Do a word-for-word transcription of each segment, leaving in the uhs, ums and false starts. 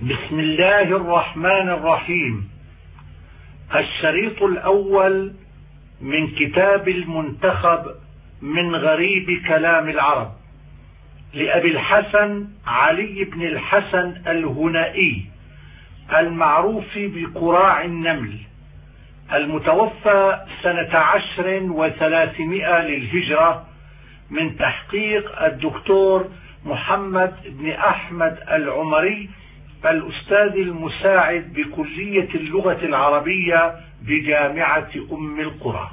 بسم الله الرحمن الرحيم. الشريط الأول من كتاب المنتخب من غريب كلام العرب لأبي الحسن علي بن الحسن الهنائي المعروف بقراع النمل، المتوفى سنة عشر وثلاثمائة للهجرة، من تحقيق الدكتور محمد بن أحمد العمري الأستاذ المساعد بكلية اللغة العربية بجامعة أم القرى.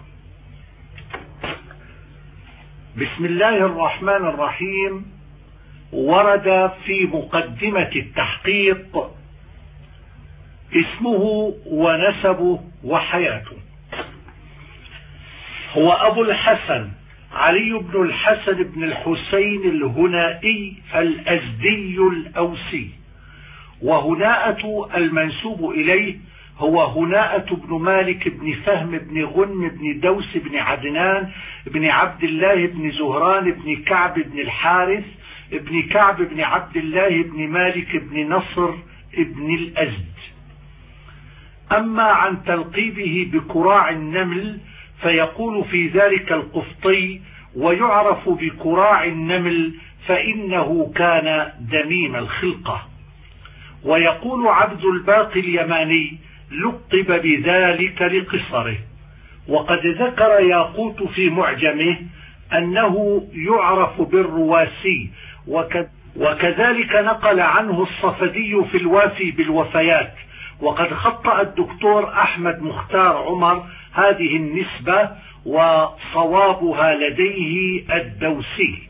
بسم الله الرحمن الرحيم. ورد في مقدمة التحقيق اسمه ونسبه وحياته. هو أبو الحسن علي بن الحسن بن الحسين الهنائي الأزدي الأوسي، وهناءة المنسوب إليه هو هناءة بن مالك بن فهم بن غنم بن دوس بن عدنان بن عبد الله بن زهران بن كعب بن الحارث بن كعب بن عبد الله بن مالك بن نصر بن الأزد. أما عن تلقيبه بكراع النمل فيقول في ذلك القفطي: ويعرف بكراع النمل فإنه كان دميم الخلقة. ويقول عبد الباقي اليماني: لقب بذلك لقصره. وقد ذكر ياقوت في معجمه أنه يعرف بالرواسي، وكذلك نقل عنه الصفدي في الوافي بالوفيات. وقد خطأ الدكتور أحمد مختار عمر هذه النسبة، وصوابها لديه الدوسي.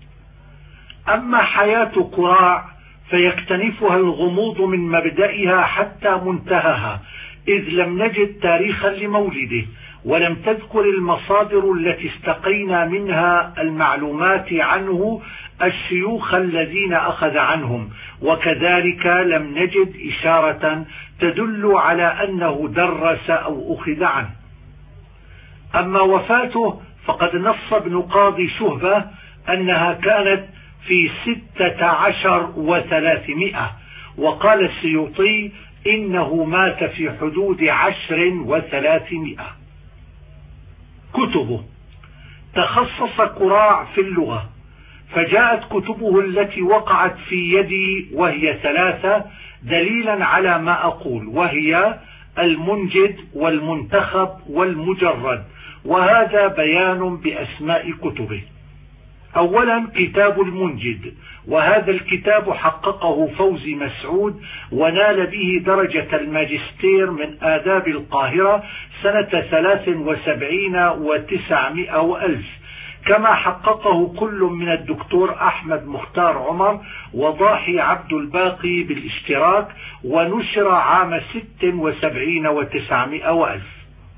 أما حياة قراع فيكتنفها الغموض من مبدئها حتى منتهاها، إذ لم نجد تاريخا لمولده، ولم تذكر المصادر التي استقينا منها المعلومات عنه الشيوخ الذين أخذ عنهم، وكذلك لم نجد إشارة تدل على أنه درس أو أخذ عنه. أما وفاته فقد نص ابن قاضي شهبة أنها كانت في ستة عشر وثلاثمائة، وقال السيوطي إنه مات في حدود عشر وثلاثمائة. كتبه: تخصص قراع في اللغة، فجاءت كتبه التي وقعت في يدي وهي ثلاثة دليلا على ما أقول، وهي المنجد والمنتخب والمجرد، وهذا بيان بأسماء كتبه. أولا كتاب المنجد، وهذا الكتاب حققه فوزي مسعود ونال به درجة الماجستير من آداب القاهرة سنة ثلاث وسبعين وتسعمائة وألف، كما حققه كل من الدكتور أحمد مختار عمر وضاحي عبد الباقي بالاشتراك، ونشر عام ست وسبعين وتسعمائة وألف.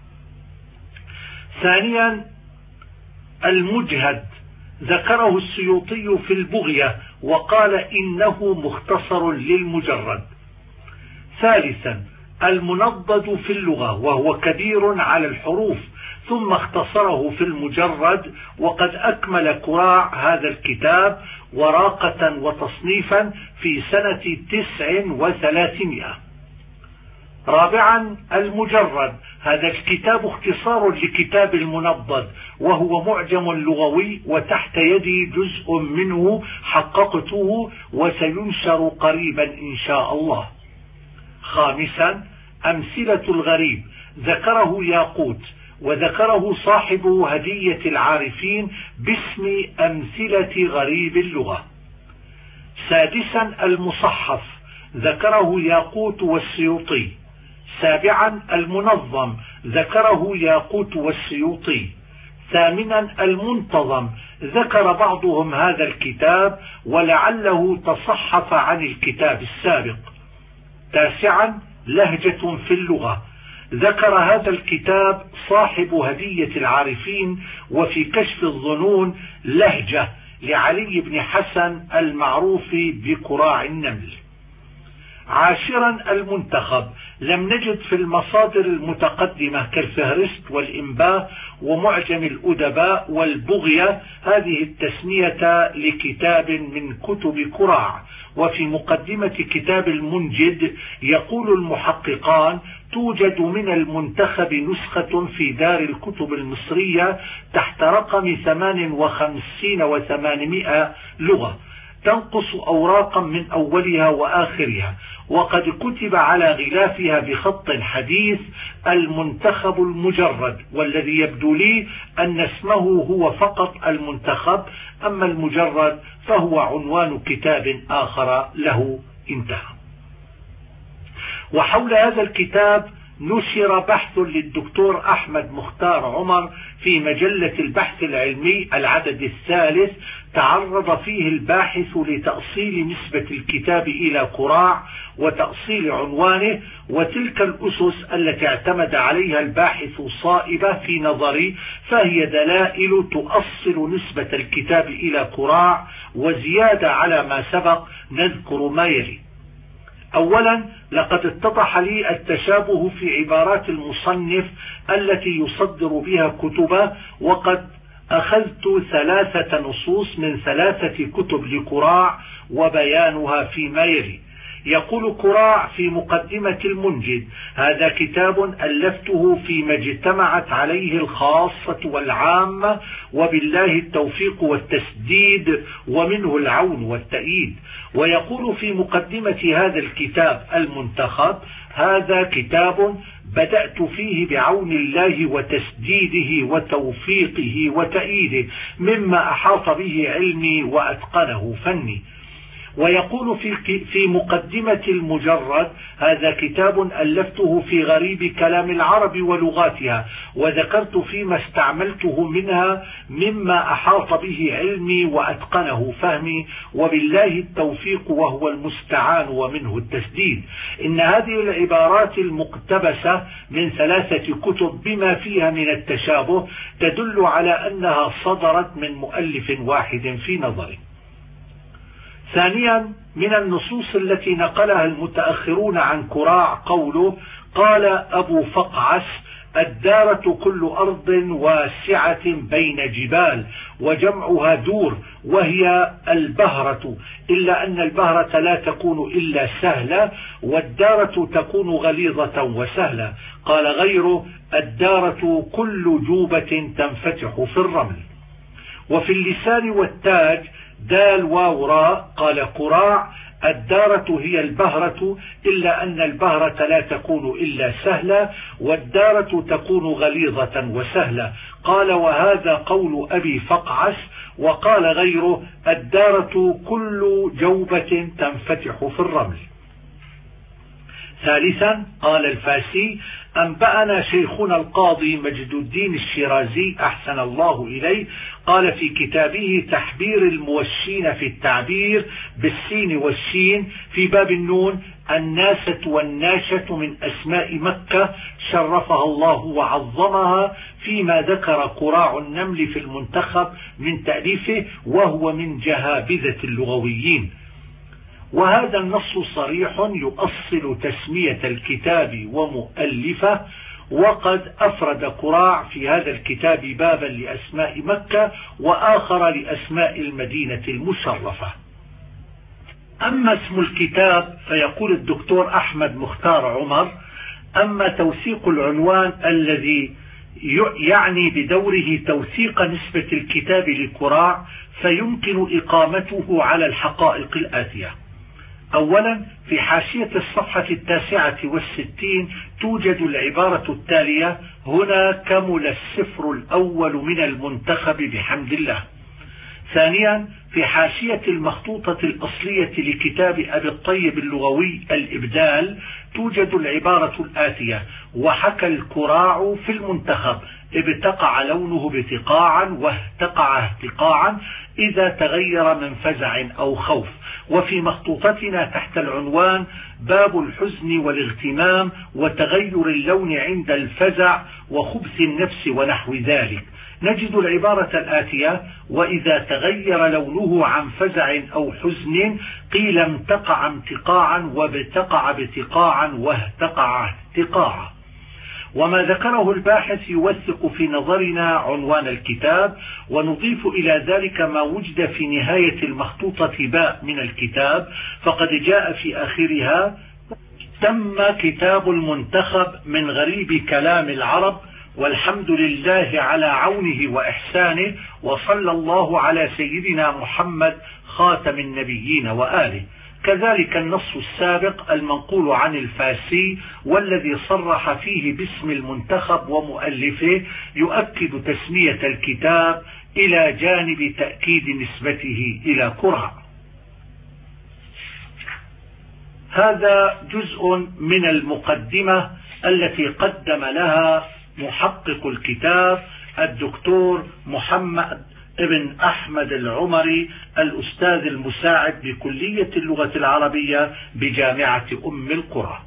ثانيا المجهد، ذكره السيوطي في البغية وقال إنه مختصر للمجرد. ثالثا المنضد في اللغة، وهو كبير على الحروف، ثم اختصره في المجرد، وقد أكمل قراع هذا الكتاب وراقة وتصنيفا في سنة تسع وثلاثمائة. رابعا المجرد، هذا الكتاب اختصار لكتاب المنضد، وهو معجم لغوي، وتحت يدي جزء منه حققته وسينشر قريبا إن شاء الله. خامسا أمثلة الغريب، ذكره ياقوت، وذكره صاحب هدية العارفين باسم أمثلة غريب اللغة. سادسا المصحف، ذكره ياقوت والسيوطي. سابعا المنظم، ذكره ياقوت والسيوطي. ثامنا المنتظم، ذكر بعضهم هذا الكتاب ولعله تصحف عن الكتاب السابق. تاسعا لهجة في اللغة، ذكر هذا الكتاب صاحب هدية العارفين وفي كشف الظنون لهجة لعلي بن حسن المعروف بقراع النمل. عاشرا المنتخب. لم نجد في المصادر المتقدمة كالفهرست والإنباء ومعجم الأدباء والبغية هذه التسمية لكتاب من كتب كراع. وفي مقدمة كتاب المنجد يقول المحققان: توجد من المنتخب نسخة في دار الكتب المصرية تحت رقم ثمان وخمسين وثمانمائة لغة، تنقص أوراقا من أولها وآخرها، وقد كتب على غلافها بخط حديث المنتخب المجرد، والذي يبدو لي أن اسمه هو فقط المنتخب، أما المجرد فهو عنوان كتاب آخر له. انتهى. وحول هذا الكتاب نشر بحث للدكتور أحمد مختار عمر في مجلة البحث العلمي العدد الثالث، تعرض فيه الباحث لتأصيل نسبة الكتاب إلى قراع وتأصيل عنوانه، وتلك الأسس التي اعتمد عليها الباحث صائبة في نظري، فهي دلائل تؤصل نسبة الكتاب إلى قراع. وزيادة على ما سبق نذكر ما يلي: أولا، لقد اتضح لي التشابه في عبارات المصنف التي يصدر بها كتبه، وقد أخذت ثلاثة نصوص من ثلاثة كتب لقراع وبيانها فيما يلي. يقول قراع في مقدمة المنجد: هذا كتاب ألفته فيما اجتمعت عليه الخاصة والعامة، وبالله التوفيق والتسديد ومنه العون والتأييد. ويقول في مقدمة هذا الكتاب المنتخب: هذا كتاب بدأت فيه بعون الله وتسديده وتوفيقه وتأييده، مما أحاط به علمي وأتقنه فني. ويقول في في مقدمة المجرد: هذا كتاب ألفته في غريب كلام العرب ولغاتها، وذكرت فيما استعملته منها مما أحاط به علمي وأتقنه فهمي، وبالله التوفيق وهو المستعان ومنه التسديد. إن هذه العبارات المقتبسة من ثلاثة كتب بما فيها من التشابه تدل على أنها صدرت من مؤلف واحد في نظري. ثانيا، من النصوص التي نقلها المتأخرون عن كراع قوله: قال أبو فقعس: الدارة كل أرض واسعة بين جبال، وجمعها دور، وهي البهرة، إلا أن البهرة لا تكون إلا سهلة، والدارة تكون غليظة وسهلة. قال غيره: الدارة كل جوبة تنفتح في الرمل. وفي اللسان والتاج دال واو راء، قال قراع: الدارة هي البهرة، إلا أن البهرة لا تكون إلا سهلة، والدارة تكون غليظة وسهلة. قال: وهذا قول أبي فقعس. وقال غيره: الدارة كل جوبة تنفتح في الرمل. ثالثا، قال الفاسي: أنبأنا شيخنا القاضي مجد الدين الشيرازي أحسن الله إليه، قال في كتابه تحبير الموشين في التعبير بالسين والشين في باب النون: الناسة والناشة من أسماء مكة شرفها الله وعظمها، فيما ذكر قراع النمل في المنتخب من تأليفه، وهو من جهابذة اللغويين. وهذا النص صريح يؤصل تسمية الكتاب ومؤلفه، وقد أفرد قراع في هذا الكتاب بابا لأسماء مكة وآخر لأسماء المدينة المشرفة. أما اسم الكتاب فيقول الدكتور أحمد مختار عمر: أما توثيق العنوان الذي يعني بدوره توثيق نسبة الكتاب لقراع، فيمكن إقامته على الحقائق الآتية. أولا، في حاشية الصفحة التاسعة والستين توجد العبارة التالية: هنا كمل السفر الأول من المنتخب بحمد الله. ثانيا، في حاشية المخطوطة الأصلية لكتاب أبي الطيب اللغوي الإبدال توجد العبارة الآتية: وحكى الكراع في المنتخب ابتقع لونه بتقاعا واهتقع اهتقاعا، إذا تغير من فزع أو خوف. وفي مخطوطتنا تحت العنوان باب الحزن والاغتمام وتغير اللون عند الفزع وخبث النفس ونحو ذلك نجد العبارة الآتية: وإذا تغير لونه عن فزع أو حزن قيل امتقع امتقاعا وابتقع ابتقاعا واهتقع اهتقاعا. وما ذكره الباحث يوثق في نظرنا عنوان الكتاب، ونضيف إلى ذلك ما وجد في نهاية المخطوطة باء من الكتاب، فقد جاء في آخرها: تم كتاب المنتخب من غريب كلام العرب، والحمد لله على عونه وإحسانه، وصلى الله على سيدنا محمد خاتم النبيين وآله. كذلك النص السابق المنقول عن الفاسي والذي صرح فيه باسم المنتخب ومؤلفه يؤكد تسمية الكتاب إلى جانب تأكيد نسبته إلى قرع. هذا جزء من المقدمة التي قدم لها محقق الكتاب الدكتور محمد ابن أحمد العمري الأستاذ المساعد بكلية اللغة العربية بجامعة أم القرى.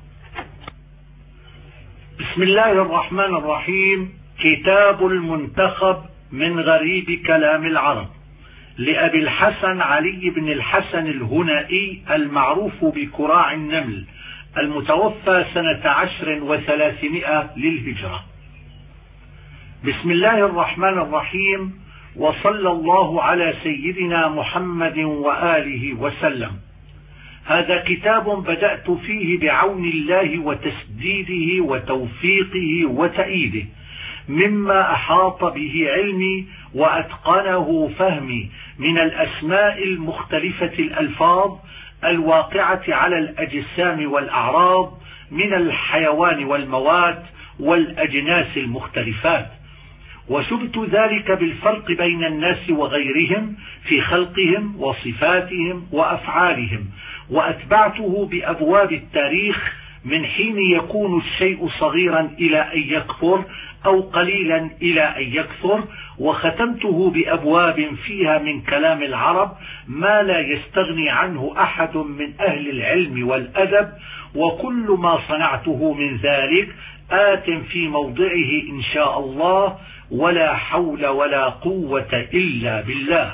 بسم الله الرحمن الرحيم. كتاب المنتخب من غريب كلام العرب لأبي الحسن علي بن الحسن الهنائي المعروف بكراع النمل، المتوفى سنة عشر وثلاثمائة للهجرة. بسم الله الرحمن الرحيم، وصلى الله على سيدنا محمد وآله وسلم. هذا كتاب بدأت فيه بعون الله وتسديده وتوفيقه وتأييده، مما أحاط به علمي وأتقنه فهمي من الأسماء المختلفة الألفاظ الواقعة على الأجسام والأعراض من الحيوان والمواد والأجناس المختلفات. وشبت ذلك بالفرق بين الناس وغيرهم في خلقهم وصفاتهم وأفعالهم، وأتبعته بأبواب التاريخ من حين يكون الشيء صغيرا إلى أن يكبر أو قليلا إلى أن يكثر، وختمته بأبواب فيها من كلام العرب ما لا يستغني عنه أحد من أهل العلم والأدب، وكل ما صنعته من ذلك آت في موضعه إن شاء الله، ولا حول ولا قوة إلا بالله.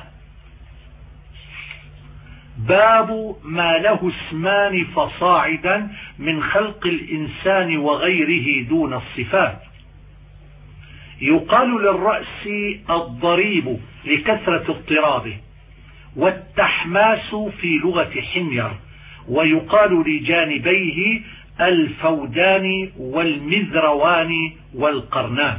باب ما له اسمان فصاعدا من خلق الإنسان وغيره دون الصفات. يقال للرأس الضريب لكثرة اضطرابه، والتحماس في لغة حمير، ويقال لجانبيه الفودان والمذروان والقرنان.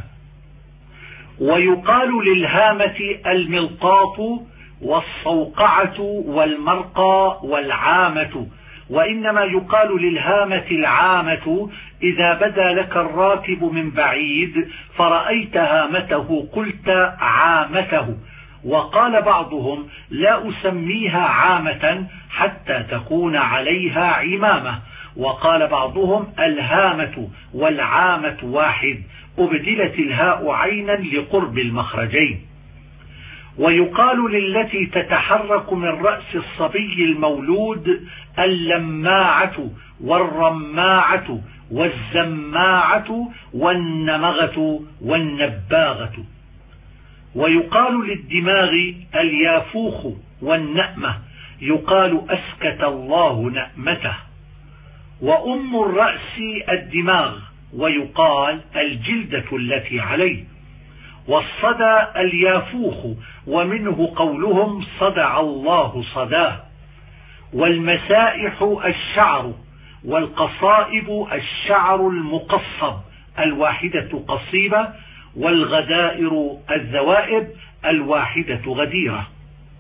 ويقال للهامة الملقاط والصوقعة والمرقى والعامة، وإنما يقال للهامة العامة إذا بدا لك الراكب من بعيد فرأيت هامته قلت عامته. وقال بعضهم: لا أسميها عامة حتى تكون عليها عمامة. وقال بعضهم: الهامة والعامة واحد، أبدلت الهاء عينا لقرب المخرجين. ويقال للتي تتحرك من رأس الصبي المولود اللماعة والرماعة والزماعة والنمغة والنباغة. ويقال للدماغ اليافوخ والنأمة، يقال أسكت الله نأمته. وأم الرأس الدماغ، ويقال الجلدة التي عليه. والصدى اليافوخ، ومنه قولهم صدع الله صداه. والمسائح الشعر، والقصائب الشعر المقصب الواحدة قصيبة، والغدائر الذوائب الواحدة غديرة.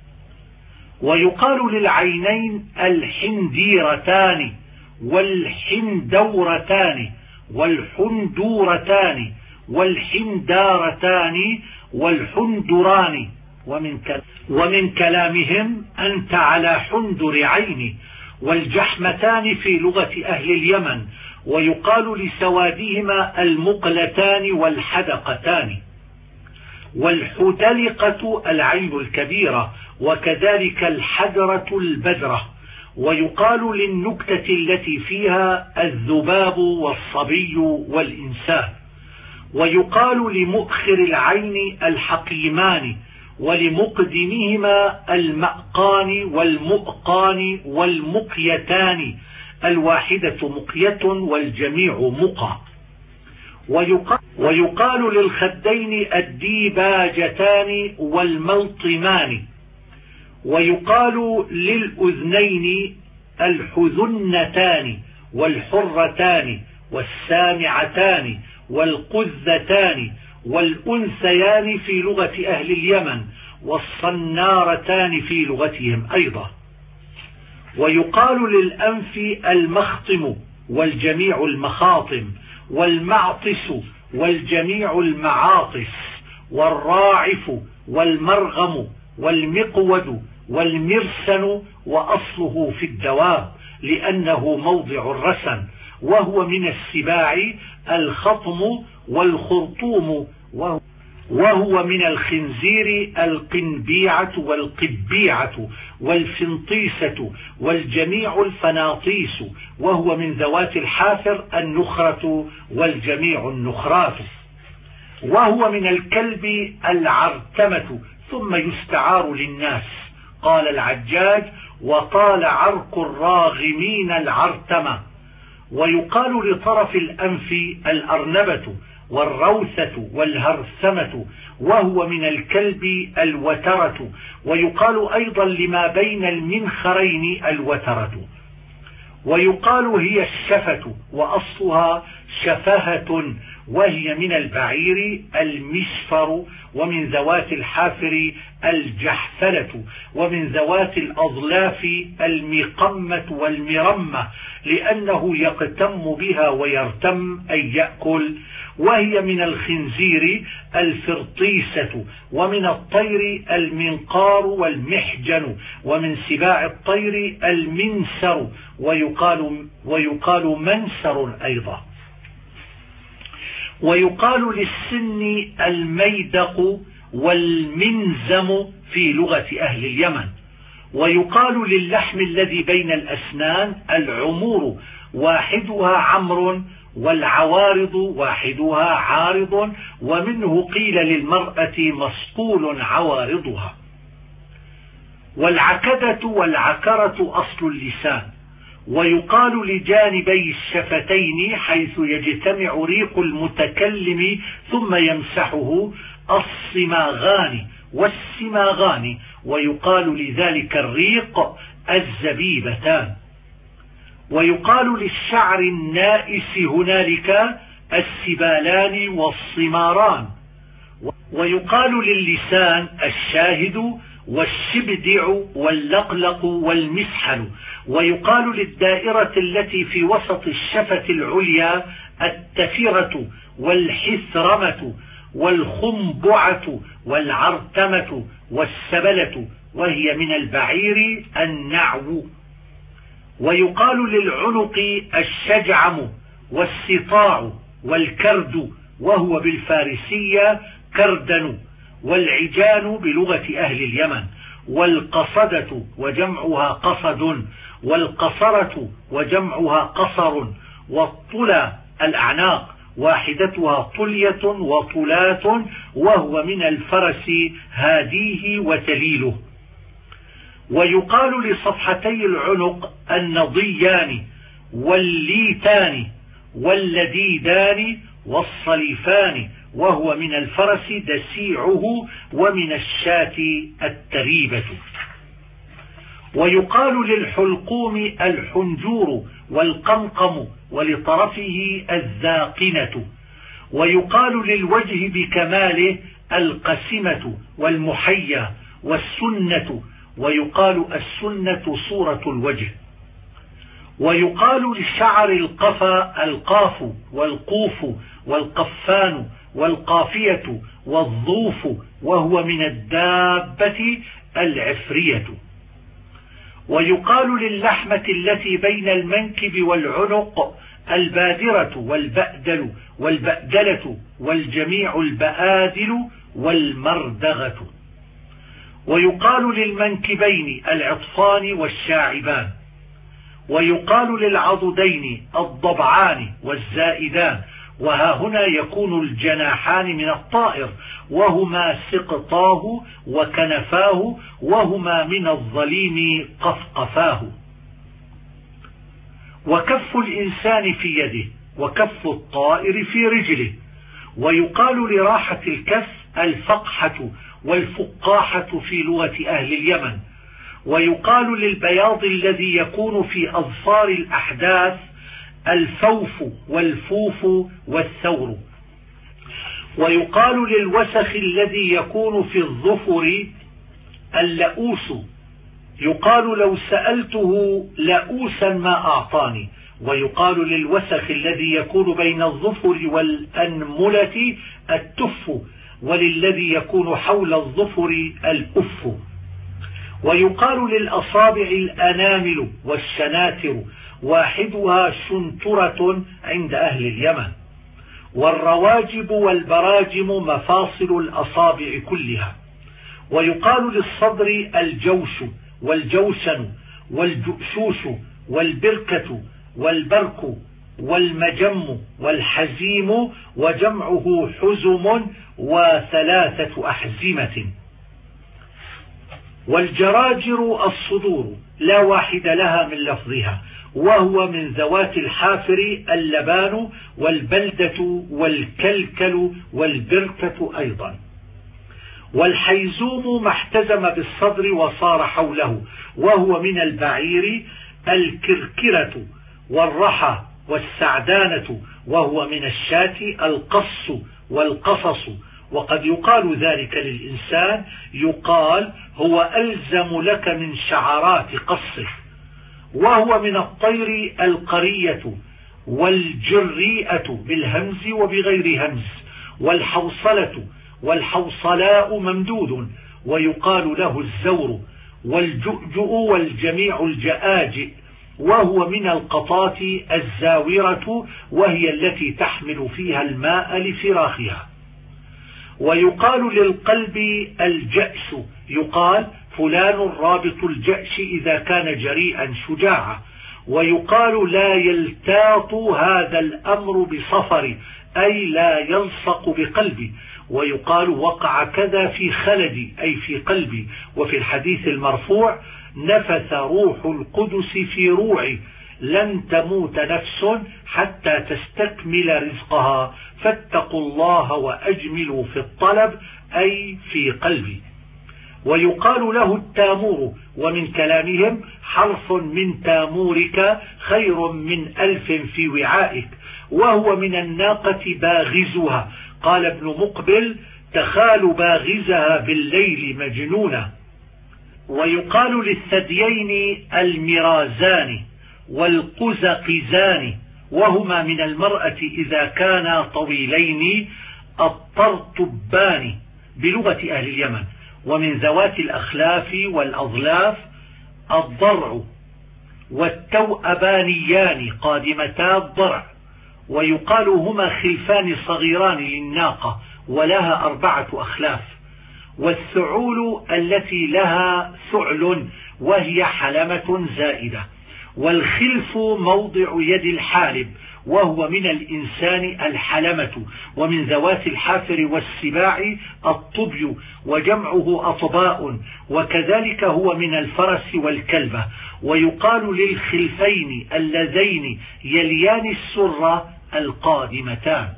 ويقال للعينين الحنديرتان والحندورتان والحندورتان والحندارتان والحندران. ومن, ومن كلامهم أنت على حندر عيني. والجحمتان في لغة أهل اليمن، ويقال لسوادهما المقلتان والحدقتان. والحدلقة العين الكبيرة، وكذلك الحدرة البدرة. ويقال للنكتة التي فيها الذباب والصبي والإنسان. ويقال لمؤخر العين الحقيمان، ولمقدمهما المأقان والمؤقان والمقيتان، الواحدة مقية والجميع مقى. ويقال, ويقال للخدين الديباجتان والملطمان. ويقال للأذنين الحذنتان والحرتان والسامعتان والقذتان والأنثيان في لغة أهل اليمن، والصنارتان في لغتهم أيضا. ويقال للأنف المخطم والجميع المخاطم، والمعطس والجميع المعاطس، والراعف والمرغم والمقود والمرسن، وأصله في الدواب لأنه موضع الرسن، وهو من السباع الخطم والخرطوم، وهو من الخنزير القنبيعة والقبيعة والفنطيسة والجميع الفناطيس، وهو من ذوات الحافر النخرة والجميع النخرات. وهو من الكلب العرتمة، ثم يستعار للناس. قال العجاج: وقال عرق الراغمين العرتمة. ويقال لطرف الأنف الأرنبة والروثة والهرثمة، وهو من الكلب الوترة. ويقال أيضا لما بين المنخرين الوترة. ويقال هي الشفة، وأصلها شفهة، وهي من البعير المشفر، ومن ذوات الحافر الجحفلة، ومن ذوات الأظلاف المقمة والمرمة، لأنه يقتم بها ويرتم أي يأكل. وهي من الخنزير الفرطيسة، ومن الطير المنقار والمحجن، ومن سباع الطير المنسر، ويقال, ويقال منسر أيضا. ويقال للسن الميدق والمنزم في لغة أهل اليمن. ويقال للحم الذي بين الأسنان العمور، واحدها عمر، والعوارض واحدها عارض، ومنه قيل للمرأة مسقول عوارضها. والعكدة والعكرة أصل اللسان. ويقال لجانبي الشفتين حيث يجتمع ريق المتكلم ثم يمسحه الصماغان والسماغان، ويقال لذلك الريق الزبيبتان. ويقال للشعر النائس هنالك السبالان والصماران. ويقال للسان الشاهد والشبدع واللقلق والمسحل. ويقال للدائرة التي في وسط الشفة العليا التفرة والحثرمة والخنبعة والعرتمة والسبلة، وهي من البعير النعو. ويقال للعنق الشجعم والسطاع والكرد، وهو بالفارسية كردن. والعجان بلغة أهل اليمن. والقصدة وجمعها قصد، والقصرة وجمعها قصر. والطلى الأعناق، واحدتها طلية وطلات، وهو من الفرس هاديه وتليله. ويقال لصفحتي العنق النضيان والليتان واللديدان والصليفان، وهو من الفرس دسيعه، ومن الشاة التريبة. ويقال للحلقوم الحنجور والقمقم، ولطرفه الذاقنة. ويقال للوجه بكماله القسمة والمحيا والسنة، ويقال السنة صورة الوجه. ويقال لشعر القفا القاف والقوف والقفان والقافية والظوف، وهو من الدابة العفرية. ويقال للحمة التي بين المنكب والعنق البادرة والبأدل والبأدلة والجميع البآدل، والمردغة. ويقال للمنكبين العطفان والشاعبان. ويقال للعضدين الضبعان والزائدان. وها هنا يكون الجناحان من الطائر، وهما سقطاه وكنفاه، وهما من الظليم قفقفاه. وكف الإنسان في يده، وكف الطائر في رجله. ويقال لراحة الكف الفقحة والفقاحة في لغة أهل اليمن. ويقال للبياض الذي يكون في أظفار الأحداث الفوف والفوف والثور. ويقال للوسخ الذي يكون في الظفر اللؤوس. يقال لو سألته لؤوسا ما أعطاني. ويقال للوسخ الذي يكون بين الظفر والأنملة التف، وللذي يكون حول الظفر الأف. ويقال للأصابع الأنامل والشناتر، واحدها شنترة عند أهل اليمن. والرواجب والبراجم مفاصل الأصابع كلها. ويقال للصدر الجوش والجوشن والجؤشوش والبركة والبرك والمجم والحزيم، وجمعه حزم وثلاثة أحزمة. والجراجر الصدور لا واحد لها من لفظها، وهو من ذوات الحافر اللبان والبلدة والكلكل والبركة أيضا. والحيزوم ما احتزم بالصدر وصار حوله، وهو من البعير الكركرة والرحى والسعدانة، وهو من الشاة القص والقصص. وقد يقال ذلك للإنسان، يقال هو ألزم لك من شعرات قصه. وهو من الطير القرية والجريئة بالهمز وبغير همز، والحوصلة والحوصلاء ممدود، ويقال له الزور والجؤجؤ والجميع الجآجئ. وهو من القطات الزاورة، وهي التي تحمل فيها الماء لفراخها. ويقال للقلب الجأش، يقال فلان رابط الجأش إذا كان جريئا شجاعا. ويقال لا يلتاط هذا الأمر بصفر، أي لا يلصق بقلبي. ويقال وقع كذا في خلدي، أي في قلبي. وفي الحديث المرفوع نفث روح القدس في روعي، لن تموت نفس حتى تستكمل رزقها، فاتقوا الله وأجملوا في الطلب، أي في قلبي. ويقال له التامور، ومن كلامهم حرف من تامورك خير من ألف في وعائك. وهو من الناقة باغزها، قال ابن مقبل تخال باغزها بالليل مجنونة. ويقال للثديين المرازان والقزقزان، وهما من المرأة إذا كانا طويلين الطرطبان بلغة أهل اليمن. ومن ذوات الأخلاف والأظلاف الضرع والتوأبانيان قادمتا الضرع. ويقال هما خلفان صغيران للناقة ولها أربعة أخلاف. والثعول التي لها ثعل وهي حلمة زائدة. والخلف موضع يد الحالب، وهو من الإنسان الحلمة. ومن ذوات الحافر والسباع الطبي، وجمعه أطباء. وكذلك هو من الفرس والكلبة. ويقال للخلفين اللذين يليان السرة القادمتان.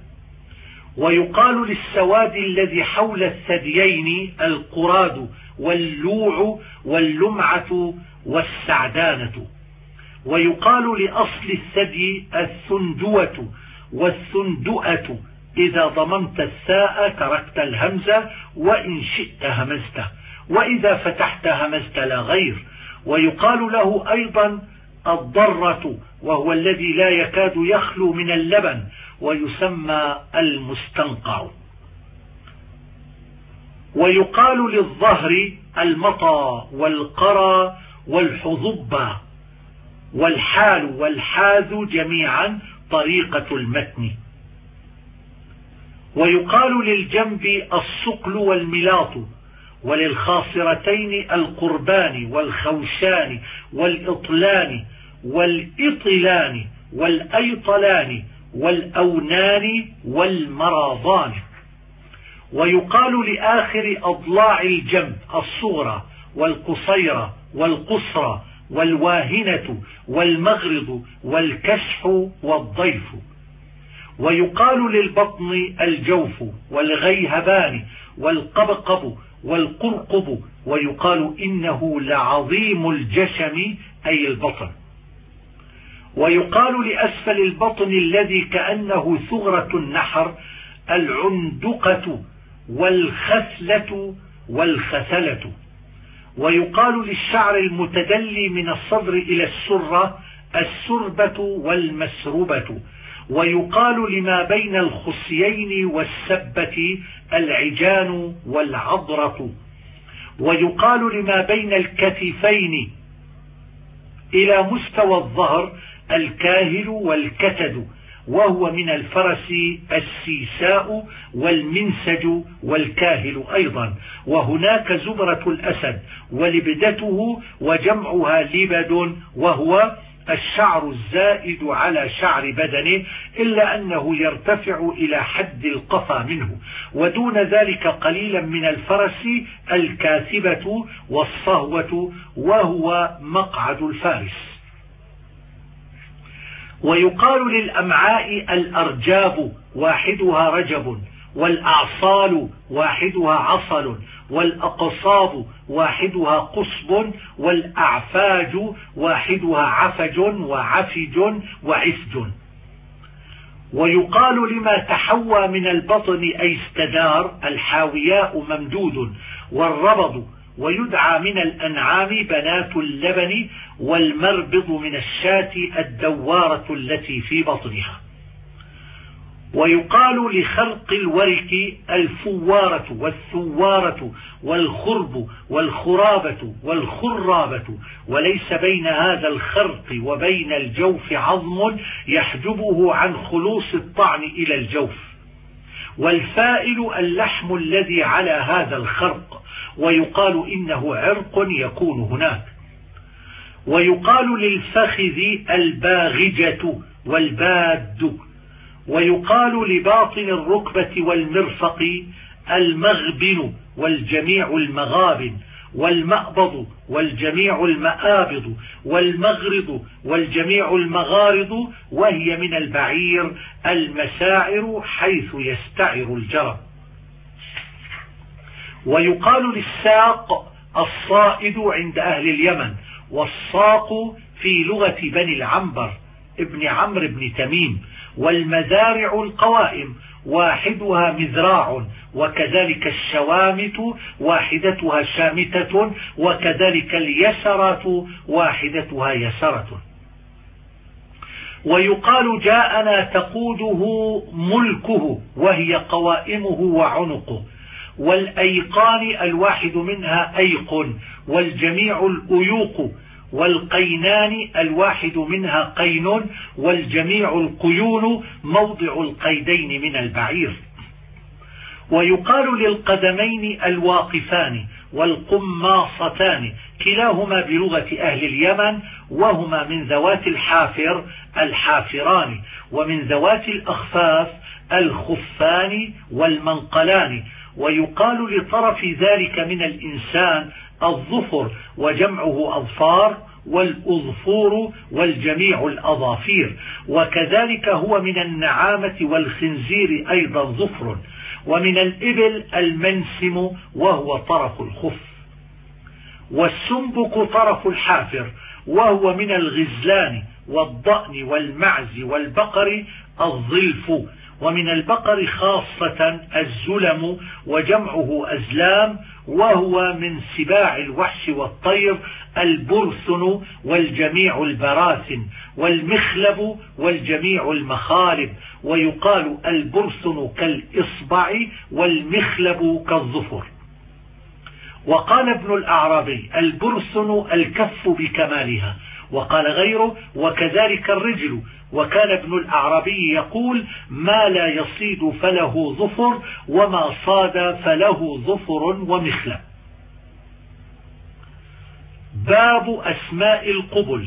ويقال للسواد الذي حول الثديين القراد واللوع واللمعة والسعدانة. ويقال لأصل الثدي الثندوة والثندؤة، إذا ضممت الثاء تركت الهمزة وإن شئت همزته، وإذا فتحت همزت لا غير. ويقال له أيضا الضرة، وهو الذي لا يكاد يخلو من اللبن، ويسمى المستنقع. ويقال للظهر المطى والقرى والحظبة. والحال والحاذ جميعا طريقة المتن. ويقال للجنب الصقل والملاط، وللخاصرتين القربان والخوشان والإطلان والإطلان والأيطلان والأونان والمراضان. ويقال لآخر أضلاع الجنب الصغرى والقصيرة والقصرى والواهنة والمغرض والكشح والضيف. ويقال للبطن الجوف والغيهبان والقبقب والقرقب، ويقال إنه لعظيم الجشم أي البطن. ويقال لأسفل البطن الذي كأنه ثغرة النحر العندقة والخثلة والخثلة. ويقال للشعر المتدلي من الصدر إلى السرة السربة والمسربة. ويقال لما بين الخصيين والسبة العجان والعضرة. ويقال لما بين الكتفين إلى مستوى الظهر الكاهل والكتد، وهو من الفرس السيساء والمنسج والكاهل أيضا. وهناك زبرة الأسد ولبدته وجمعها لبد، وهو الشعر الزائد على شعر بدنه، إلا أنه يرتفع إلى حد القفا منه، ودون ذلك قليلا من الفرس الكاثبة والصهوة، وهو مقعد الفارس. ويقال للأمعاء الأرجاب واحدها رجب، والأعصال واحدها عصل، والأقصاب واحدها قصب، والأعفاج واحدها عفج وعفج وعفج. ويقال لما تحوى من البطن أي استدار الحاوياء ممدود والربض. ويدعى من الأنعام بنات اللبن، والمربض من الشاة الدوارة التي في بطنها. ويقال لخرق الورك الفوارة والثوارة والخرب والخرابة والخرابة، وليس بين هذا الخرق وبين الجوف عظم يحجبه عن خلوص الطعن إلى الجوف. والفائل اللحم الذي على هذا الخرق، ويقال إنه عرق يكون هناك. ويقال للفخذ الباغجة والباد. ويقال لباطن الركبة والمرفق المغبن والجميع المغابن، والمأبض والجميع المآبض، والمغرض والجميع المغارض، وهي من البعير المساعر حيث يستعر الجرب. ويقال للساق الصائد عند أهل اليمن، والصاق في لغة بني العنبر ابن عمرو بن تميم. والمزارع القوائم واحدها مذراع، وكذلك الشوامت واحدتها شامتة، وكذلك اليسرات واحدتها يسرة. ويقال جاءنا تقوده ملكه، وهي قوائمه وعنقه. والأيقان الواحد منها أيق، والجميع الأيوق. والقينان الواحد منها قين، والجميع القيون موضع القيدين من البعير. ويقال للقدمين الواقفان والقماصتان، كلاهما بلغة أهل اليمن، وهما من ذوات الحافر الحافران، ومن ذوات الأخفاف الخفان والمنقلان. ويقال لطرف ذلك من الإنسان الظفر، وجمعه أظفار، والأظفور والجميع الأظافير. وكذلك هو من النعامة والخنزير أيضا ظفر. ومن الإبل المنسم، وهو طرف الخف. والسنبك طرف الحافر، وهو من الغزلان والضأن والمعز والبقر الظلف. ومن البقر خاصة الزلم، وجمعه أزلام، وهو من سباع الوحش والطير البرثن والجميع البراثن، والمخلب والجميع المخالب. ويقال البرثن كالإصبع والمخلب كالظفر. وقال ابن الأعرابي البرثن الكف بكمالها، وقال غيره وكذلك الرجل. وكان ابن الأعرابي يقول ما لا يصيد فله ظفر وما صاد فله ظفر ومخلب. باب أسماء القبل.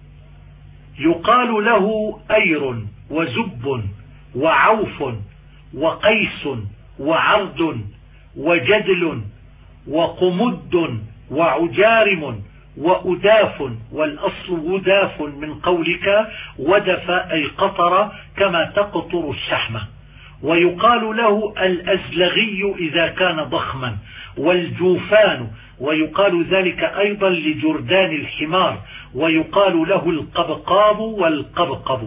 يقال له أير وزب وعوف وقيس وعرض وجدل وقمد وعجارم وأداف، والأصل وداف من قولك ودف أي قطر كما تقطر الشحمة. ويقال له الأزلغي إذا كان ضخما، والجوفان، ويقال ذلك أيضا لجردان الحمار، ويقال له القبقاب والقبقب.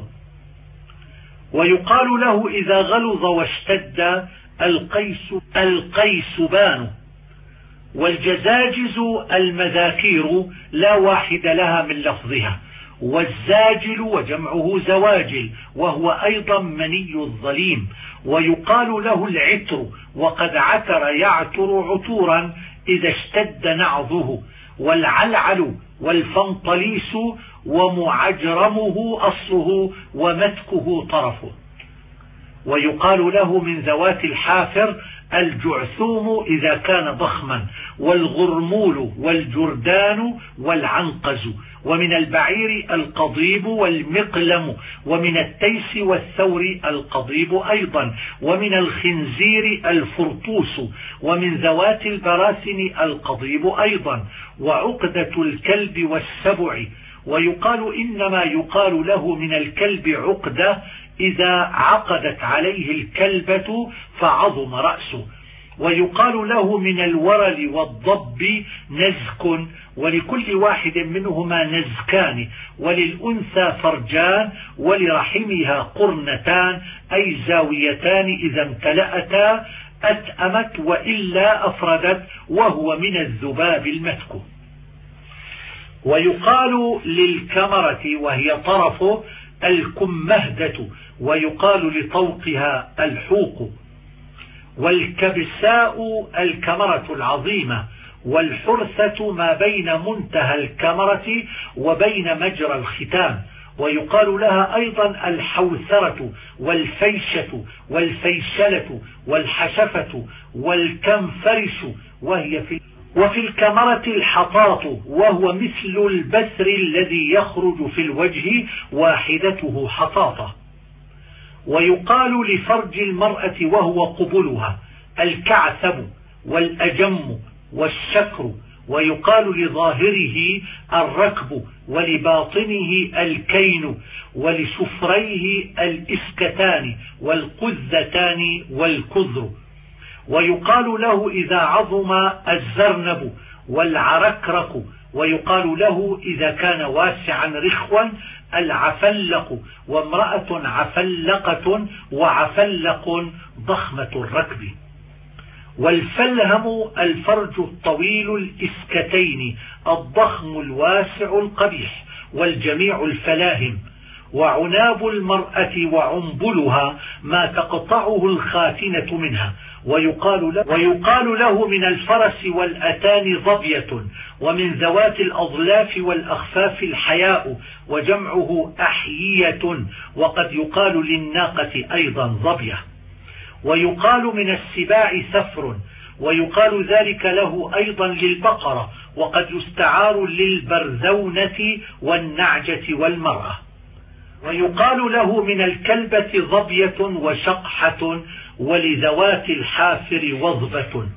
ويقال له إذا غلظ واشتد القيس القيسبان. والجزاجز المذاكير لا واحد لها من لفظها. والزاجل وجمعه زواجل وهو أيضا مني الظليم. ويقال له العتر، وقد عتر يعتر عتورا إذا اشتد نعظه. والعلعل والفنطليس ومعجرمه أصله ومتكه طرفه. ويقال له من ذوات الحافر الجعثوم إذا كان ضخما، والغرمول والجردان والعنقز. ومن البعير القضيب والمقلم، ومن التيس والثور القضيب أيضا، ومن الخنزير الفرطوس، ومن ذوات البراثن القضيب أيضا، وعقدة الكلب والسبع. ويقال إنما يقال له من الكلب عقدة إذا عقدت عليه الكلبة فعظم رأسه. ويقال له من الورل والضب نزك، ولكل واحد منهما نزكان، وللأنثى فرجان، ولرحمها قرنتان أي زاويتان إذا امتلأتا أتأمت وإلا أفردت، وهو من الذباب المتك. ويقال للكمرة وهي طرفه الكمهدة، ويقال لطوقها الحوق. والكبساء الكمرة العظيمة. والحرثة ما بين منتهى الكمرة وبين مجرى الختام. ويقال لها أيضا الحوثرة والفيشة والفيشلة والحشفة والكنفرش، وهي في وفي الكمرة الحطاط، وهو مثل البثر الذي يخرج في الوجه واحدته حطاطة. ويقال لفرج المرأة وهو قبلها الكعثب والأجم والشكر. ويقال لظاهره الركب، ولباطنه الكين، ولسفريه الإسكتان والقذتان والكذر. ويقال له إذا عظم الزرنب والعركرك. ويقال له إذا كان واسعا رخوا العفلق، وامرأة عفلقة وعفلق ضخمة الركب. والفلهم الفرج الطويل الإسكتين الضخم الواسع القبيح، والجميع الفلاهم. وعناب المرأة وعنبلها ما تقطعه الخاتنة منها. ويقال له, ويقال له من الفرس والأتان ظبية، ومن ذوات الأضلاف والأخفاف الحياء، وجمعه أحيية، وقد يقال للناقة أيضا ظبية. ويقال من السباع سفر، ويقال ذلك له أيضا للبقرة، وقد يستعار للبرزونة والنعجة والمرأة. ويقال له من الكلبة ظبية وشقحة، ولذوات الحافر وظبة.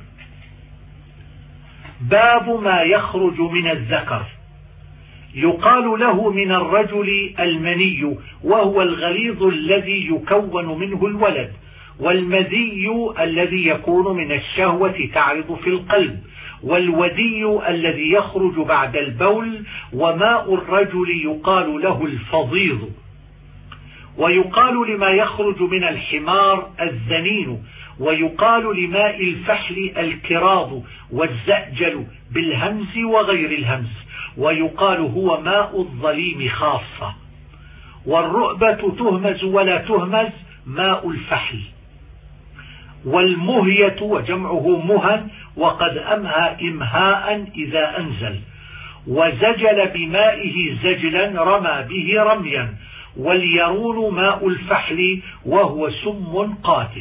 باب ما يخرج من الذكر. يقال له من الرجل المني، وهو الغليظ الذي يكون منه الولد. والمذي الذي يكون من الشهوة تعرض في القلب. والودي الذي يخرج بعد البول. وماء الرجل يقال له الفضيض. ويقال لما يخرج من الحمار الذنين. ويقال لماء الفحل الكراض والزأجل بالهمز وغير الهمز. ويقال هو ماء الظليم خاصة. والرؤبة تهمز ولا تهمز ماء الفحل. والمهية وجمعه مهن، وقد أمهى إمهاء إذا أنزل. وزجل بمائه زجلا رمى به رميا. واليرون ماء الفحل وهو سم قاتل.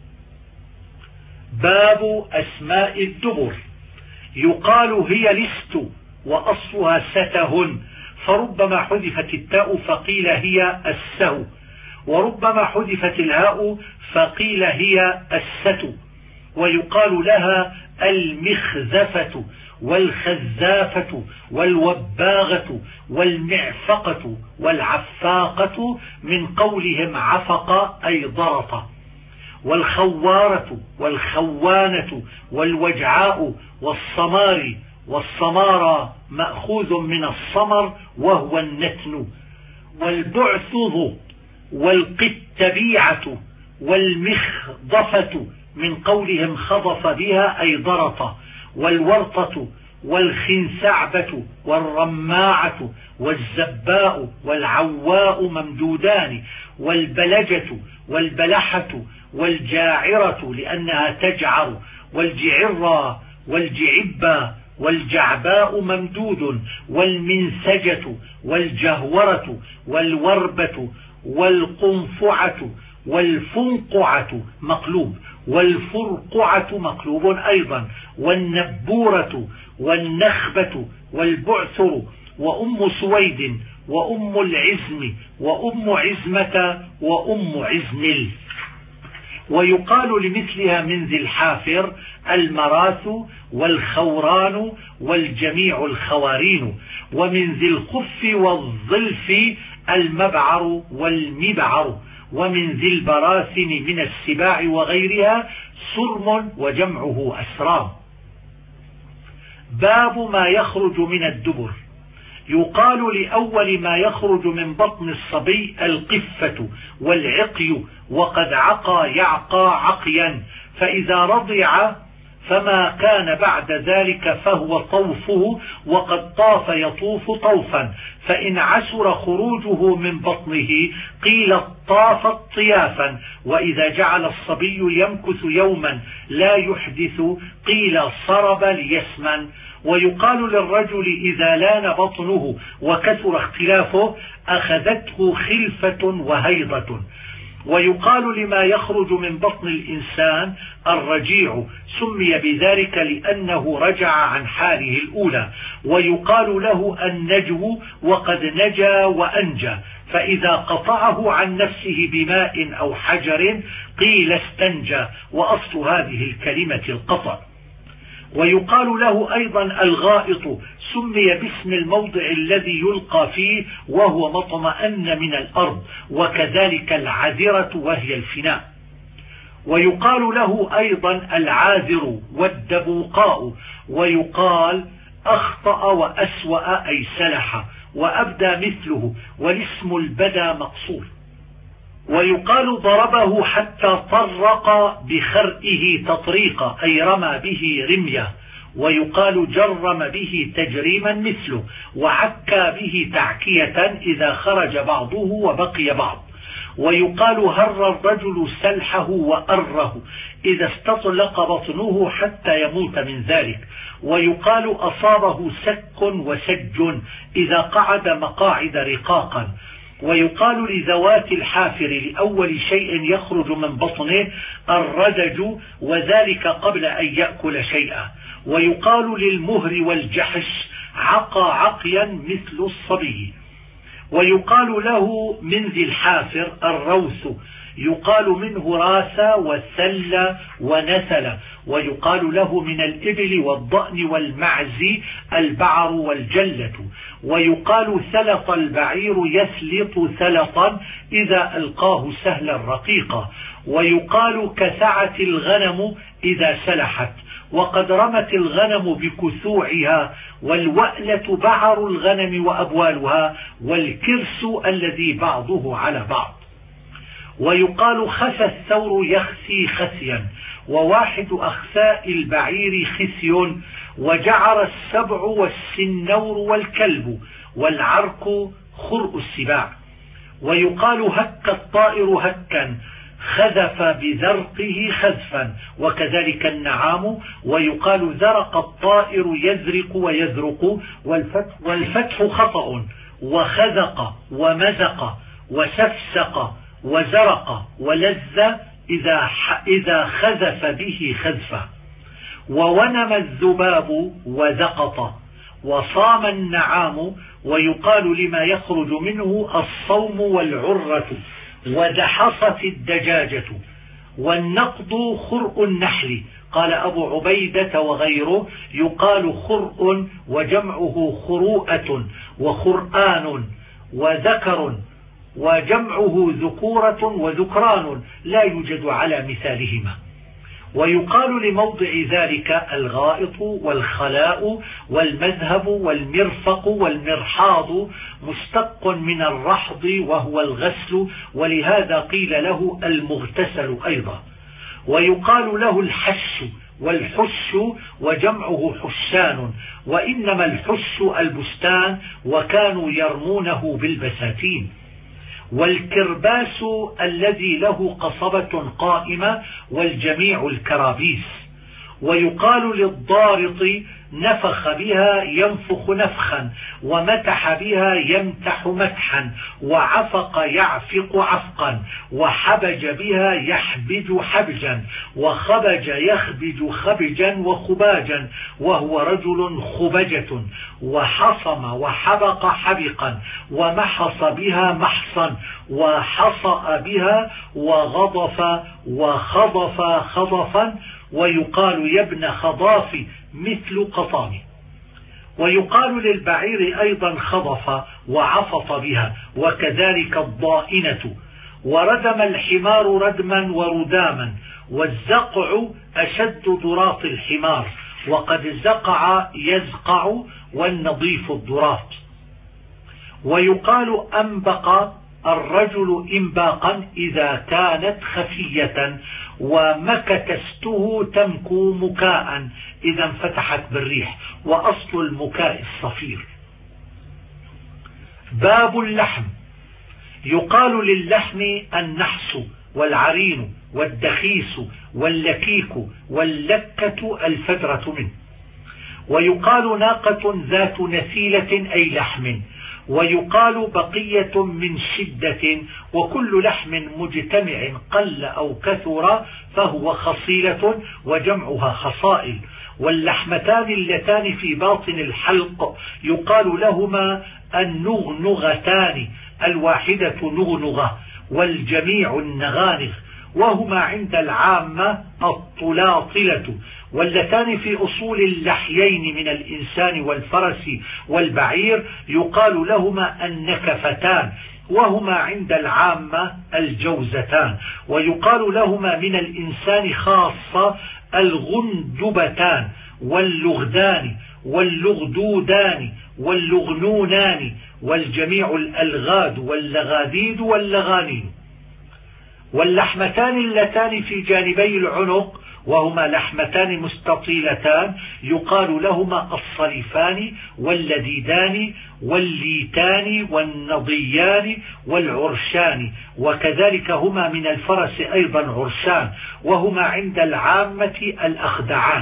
باب أسماء الدبر. يقال هي لست وأصلها ستهن، فربما حذفت التاء فقيل هي السهو، وربما حذفت الهاء فقيل هي الست. ويقال لها المخزفة والخزافة والوباغة والمعفقة والعفاقة من قولهم عفق أي ضرط. والخوارة والخوانة والوجعاء والصمار، والصمار مأخوذ من الصمر وهو النتن. والبعثظ والقتبيعة والمخضفة من قولهم خضف بها أي ضرط. والورطة والخنسعبة والرماعة والزباء والعواء ممدودان. والبلجة والبلحة والجاعرة لأنها تجعر. والجعرة والجعبة والجعباء ممدود. والمنسجة والجهورة والوربة والقنفعة والفنقعة مقلوب، والفرقعة مقلوب أيضا. والنبورة والنخبة والبعثر وأم سويد وأم العزم وأم عزمة وأم عزنل. ويقال لمثلها من ذي الحافر المراث والخوران والجميع الخوارين. ومن ذي الخف والظلف المبعر والمبعر. ومن ذي البراثن من السباع وغيرها سرم وجمعه أسرام. باب ما يخرج من الدبر. يقال لأول ما يخرج من بطن الصبي القفة والعقي، وقد عقى يعقى عقيا، فإذا رضع فما كان بعد ذلك فهو طوفه، وقد طاف يطوف طوفا. فإن عسر خروجه من بطنه قيل طاف طيافا. وإذا جعل الصبي يمكث يوما لا يحدث قيل صرب ليسمن. ويقال للرجل إذا لان بطنه وكثر اختلافه أخذته خلفة وهيضة. ويقال لما يخرج من بطن الإنسان الرجيع، سمي بذلك لأنه رجع عن حاله الأولى. ويقال له النجو، وقد نجا وأنجى. فإذا قطعه عن نفسه بماء أو حجر قيل استنجى، وأصل هذه الكلمة القطع. ويقال له أيضا الغائط، سمي باسم الموضع الذي يلقى فيه وهو مطمئن من الأرض، وكذلك العذرة وهي الفناء. ويقال له أيضا العاذر والدبوقاء. ويقال أخطأ وأسوأ أي سلح، وأبدى مثله، والاسم البدا مقصور. ويقال ضربه حتى طرق بخرئه تطريقا أي رمى به رمية. ويقال جرم به تجريما مثله، وعكى به تعكية إذا خرج بعضه وبقي بعض. ويقال هر الرجل سلحه وأره إذا استطلق بطنه حتى يموت من ذلك. ويقال أصابه سك وسج إذا قعد مقاعد رقاقا. ويقال لذوات الحافر لأول شيء يخرج من بطنه الردج، وذلك قبل أن يأكل شيئا. ويقال للمهر والجحش عقى عقيا مثل الصبي. ويقال له من ذي الحافر الروث، يقال منه راث وثل ونثل. ويقال له من الإبل والضأن والمعز البعر والجلة. ويقال ثلط البعير يثلط ثلطا إذا ألقاه سهلا رقيقا. ويقال كثعت الغنم إذا سلحت، وقد رمت الغنم بكثوعها. والوألة بعر الغنم وأبوالها، والكرس الذي بعضه على بعض. ويقال خسى الثور يخسي خسيا، وواحد أخساء البعير خسي. وجعر السبع والسنور والكلب، والعرق خرء السباع. ويقال هك الطائر هكا خذف بذرقه خذفا، وكذلك النعام. ويقال زرق الطائر يزرق ويزرق، والفتح, والفتح خطأ، وخذق ومزق وسفسق وزرق ولز إذا, إذا خذف به خذفا. وونم الذباب وذقط، وصام النعام. ويقال لما يخرج منه الصوم والعرة، ودحصت الدجاجة. والنقض خرء النحل. قال أبو عبيدة وغيره يقال خرء وجمعه خروءة وخرآن وذكر، وجمعه ذكورة وذكران، لا يوجد على مثالهما. ويقال لموضع ذلك الغائط والخلاء والمذهب والمرفق والمرحاض، مشتق من الرحض وهو الغسل، ولهذا قيل له المغتسل أيضا. ويقال له الحش والحش، وجمعه حشان، وإنما الحش البستان، وكانوا يرمونه بالبساتين. والكرباس الذي له قصبة قائمة، والجميع الكرابيس. ويقال للضارط نفخ بها ينفخ نفخا، ومتح بها يمتح متحا، وعفق يعفق عفقا، وحبج بها يحبج حبجا، وخبج يخبج خبجا وخباجا، وهو رجل خبجة. وحصم وحبق حبقا، ومحص بها محصا، وحصأ بها، وغضف وخضف خضفا. ويقال يا ابن خضاف مثل قطام. ويقال للبعير أيضا خضف وعفط بها، وكذلك الضائنة. وردم الحمار ردما ورداما. والزقع أشد ضراط الحمار، وقد زقع يزقع، والنظيف الضراط. ويقال أنبق الرجل إنباقا إذا كانت خفية، ومكتسته تمكو مكاء إذا انفتحت بالريح، وأصل المكاء الصفير. باب اللحم. يقال للحم النحس والعرين والدخيس واللكيك واللكة الفجرة منه. ويقال ناقة ذات نسيلة أي لحم. ويقال بقية من شدة، وكل لحم مجتمع قل أو كثر فهو خصيلة، وجمعها خصائل. واللحمتان اللتان في باطن الحلق يقال لهما النغنغتان، الواحدة نغنغة والجميع النغانغ، وهما عند العامة الطلاطلة. واللتان في أصول اللحيين من الإنسان والفرس والبعير يقال لهما النكفتان، وهما عند العامة الجوزتان. ويقال لهما من الإنسان خاصة الغندبتان واللغدان واللغدودان واللغنونان، والجميع الألغاد واللغاديد واللغانين. واللحمتان اللتان في جانبي العنق وهما لحمتان مستطيلتان يقال لهما الصريفان واللديدان والليتان والنضيان والعرشان، وكذلك هما من الفرس أيضا عرشان، وهما عند العامة الأخدعان.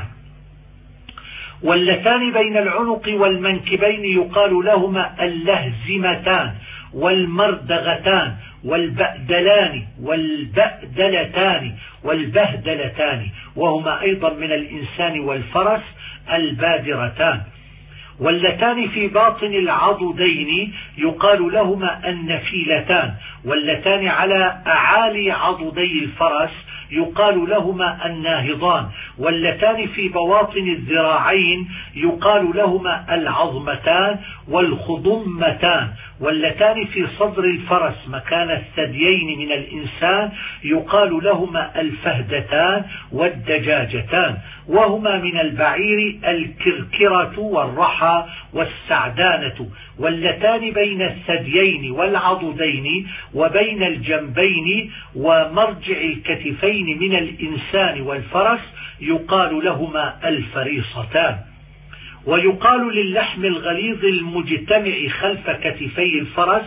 واللتان بين العنق والمنكبين يقال لهما اللهزمتان والمردغتان والبأدلان والبأدلتان والبهدلتان، وهما أيضا من الإنسان والفرس البادرتان. واللتان في باطن العضدين يقال لهما النفيلتان. واللتان على أعالي عضدي الفرس يقال لهما الناهضان. واللتان في بواطن الذراعين يقال لهما العظمتان والخضمتان. واللتان في صدر الفرس مكان الثديين من الإنسان يقال لهما الفهدتان والدجاجتان، وهما من البعير الكركرة والرحى والسعدانة. واللتان بين الثديين والعضدين وبين الجنبين ومرجع الكتفين من الإنسان والفرس يقال لهما الفريصتان. ويقال للحم الغليظ المجتمع خلف كتفي الفرس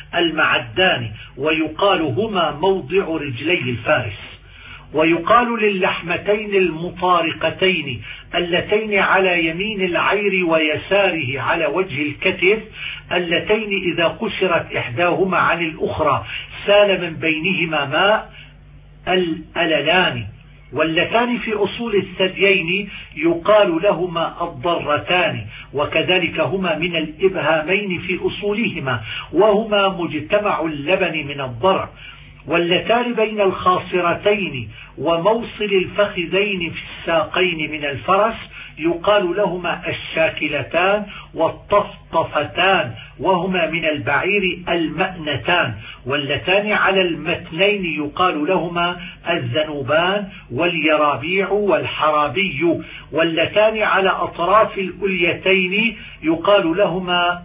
المعدان، ويقال هما موضع رجلي الفارس. ويقال للحمتين المطارقتين اللتين على يمين العير ويساره على وجه الكتف، اللتين إذا قشرت إحداهما عن الأخرى سال من بينهما ماء، الأللان. واللتان في أصول الثديين يقال لهما الضرتان، وكذلك هما من الإبهامين في أصولهما، وهما مجتمع اللبن من الضرع. واللتان بين الخاصرتين وموصل الفخذين في الساقين من الفرس يقال لهما الشاكلتان والطفطفتان، وهما من البعير المأنتان. واللتان على المتنين يقال لهما الذنوبان واليرابيع والحرابي. واللتان على أطراف الأليتين يقال لهما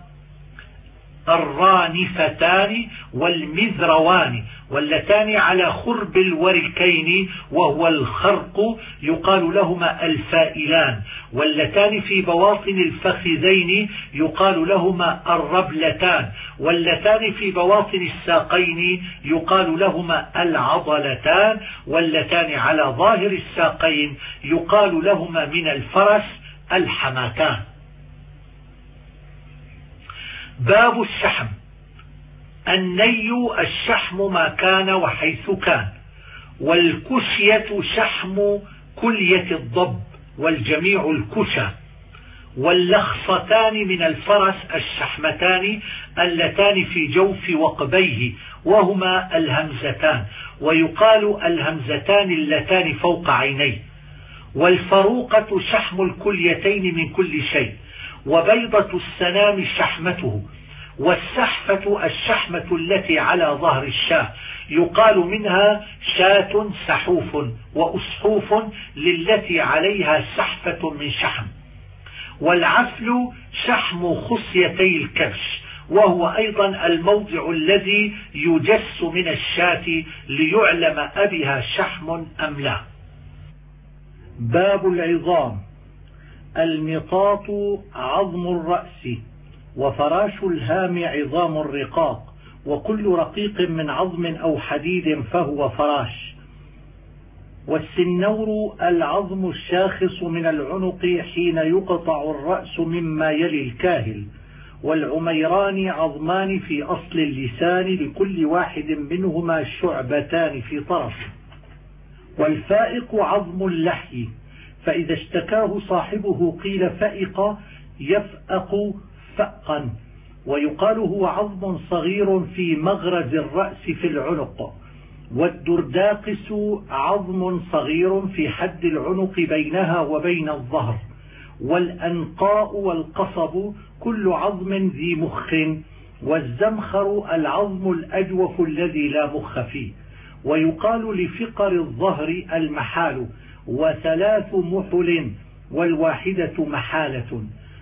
الرانفتان والمذروان. واللتان على خرب الوركين وهو الخرق يقال لهما الفائلان. واللتان في بواطن الفخذين يقال لهما الربلتان. واللتان في بواطن الساقين يقال لهما العضلتان. واللتان على ظاهر الساقين يقال لهما من الفرس الحماتان. باب الشحم. الني الشحم ما كان وحيث كان، والكشية شحم كلية الضب والجميع الكشى. واللخصتان من الفرس الشحمتان اللتان في جوف وقبيه وهما الهمزتان، ويقال الهمزتان اللتان فوق عينيه. والفروقة شحم الكليتين من كل شيء، وبيضة السنام شحمته. والسحفة الشحمة التي على ظهر الشاة يقال منها شاة سحوف، وأسحوف للتي عليها سحفة من شحم. والعفل شحم خصيتي الكبش، وهو أيضا الموضع الذي يجس من الشاة ليعلم أبها شحم أم لا. باب العظام. المطاط عظم الرأس، وفراش الهام عظام الرقاق، وكل رقيق من عظم أو حديد فهو فراش. والسنور العظم الشاخص من العنق حين يقطع الرأس مما يلي الكاهل. والعميران عظمان في أصل اللسان لكل واحد منهما شعبتان في طرف. والفائق عظم اللحي، فإذا اشتكاه صاحبه قيل فائق يفأق فأقا. ويقال هو عظم صغير في مغرز الرأس في العنق. والدرداقس عظم صغير في حد العنق بينها وبين الظهر. والأنقاء والقصب كل عظم ذي مخ. والزمخر العظم الأجوف الذي لا مخ فيه. ويقال لفقر الظهر المحال، وثلاث محل والواحدة محالة.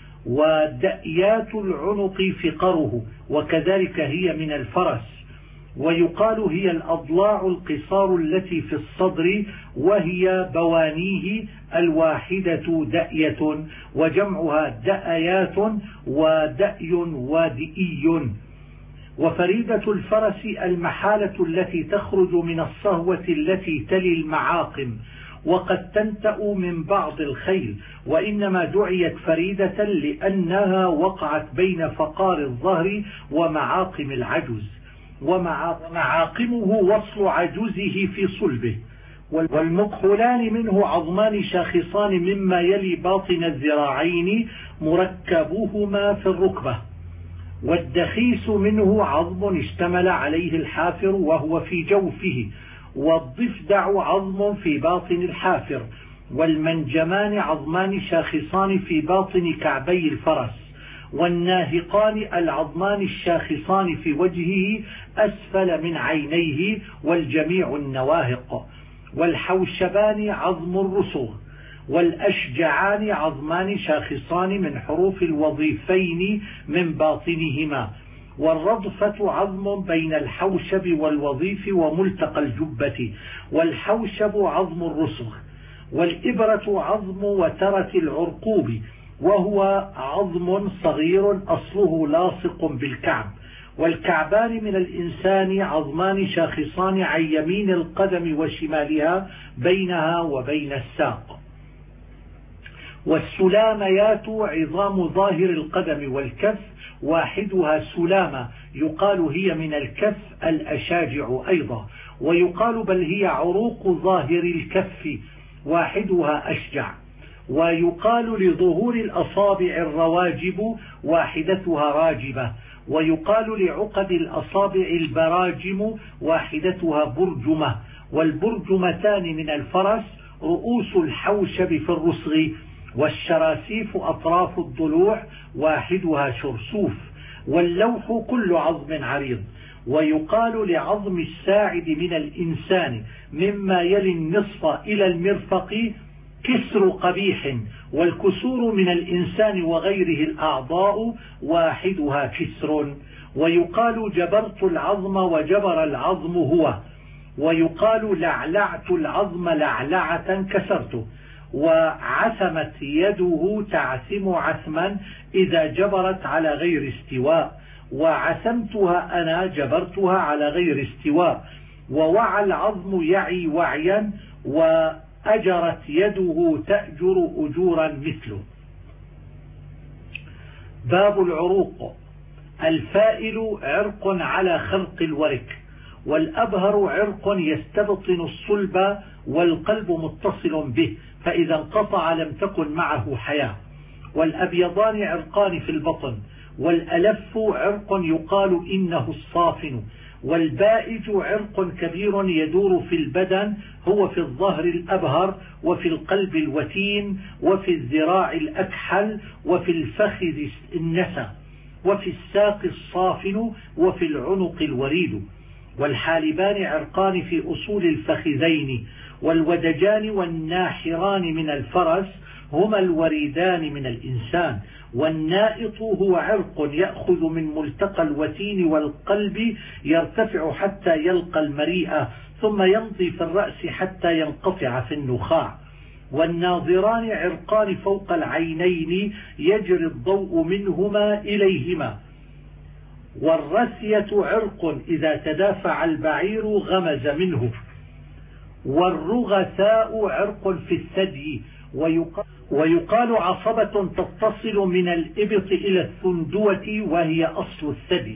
ودأيات العنق فقره، وكذلك هي من الفرس. ويقال هي الأضلاع القصار التي في الصدر، وهي بوانيه الواحدة دأية، وجمعها دأيات ودأي ودئي. وفريدة الفرس المحالة التي تخرج من الصهوة التي تلي المعاقم، وقد تنتأ من بعض الخيل، وإنما دعيت فريدة لأنها وقعت بين فقار الظهر ومعاقم العجز. ومعاقمه وصل عجزه في صلبه. والمكحلان منه عظمان شاخصان مما يلي باطن الذراعين مركبهما في الركبة. والدخيس منه عظم اشتمل عليه الحافر وهو في جوفه. والضفدع عظم في باطن الحافر. والمنجمان عظمان شاخصان في باطن كعبي الفرس. والناهقان العظمان الشاخصان في وجهه أسفل من عينيه، والجميع النواهق. والحوشبان عظم الرسغ. والأشجعان عظمان شاخصان من حروف الوظيفين من باطنهما. والرضفة عظم بين الحوشب والوظيف وملتقى الجبة. والحوشب عظم الرسغ. والإبرة عظم وترة العرقوب، وهو عظم صغير أصله لاصق بالكعب. والكعبان من الإنسان عظمان شاخصان عن يمين القدم وشمالها بينها وبين الساق. والسلاميات عظام ظاهر القدم والكف، واحدها سلامة يقال هي من الكف الأشاجع أيضا، ويقال بل هي عروق ظاهر الكف، واحدها أشجع. ويقال لظهور الأصابع الرواجب، واحدتها راجبة. ويقال لعقد الأصابع البراجم، واحدتها برجمة. والبرجمتان من الفرس رؤوس الحوشب في الرسغ، والشراسيف أطراف الضلوع، واحدها شرسوف. واللوح كل عظم عريض. ويقال لعظم الساعد من الإنسان مما يلي النصف إلى المرفق كسر قبيح، والكسور من الإنسان وغيره الأعضاء، واحدها كسر. ويقال جبرت العظم وجبر العظم هو. ويقال لعلعت العظم لعلعة كسرته. وعثمت يده تعثم عثما إذا جبرت على غير استواء، وعثمتها أنا جبرتها على غير استواء. ووعى العظم يعي وعيا، وأجرت يده تأجر أجورا مثله. باب العروق. الفائل عرق على خلق الورك، والأبهر عرق يستبطن الصلب والقلب متصل به، فإذا انقطع لم تكن معه حياة. والأبيضان عرقان في البطن، والألف عرق يقال إنه الصافن. والبائج عرق كبير يدور في البدن، هو في الظهر الأبهر، وفي القلب الوتين، وفي الذراع الأكحل، وفي الفخذ النسى، وفي الساق الصافن، وفي العنق الوريد. والحالبان عرقان في أصول الفخذين. والودجان والناحران من الفرس هما الوريدان من الإنسان. والنائط هو عرق يأخذ من ملتقى الوتين والقلب يرتفع حتى يلقى المريء، ثم يمضي في الرأس حتى ينقطع في النخاع. والناظران عرقان فوق العينين يجري الضوء منهما إليهما. والرثية عرق إذا تدافع البعير غمز منه. والرغثاء عرق في الثدي. ويقال عصبة تتصل من الإبط إلى الثندوة وهي أصل الثدي.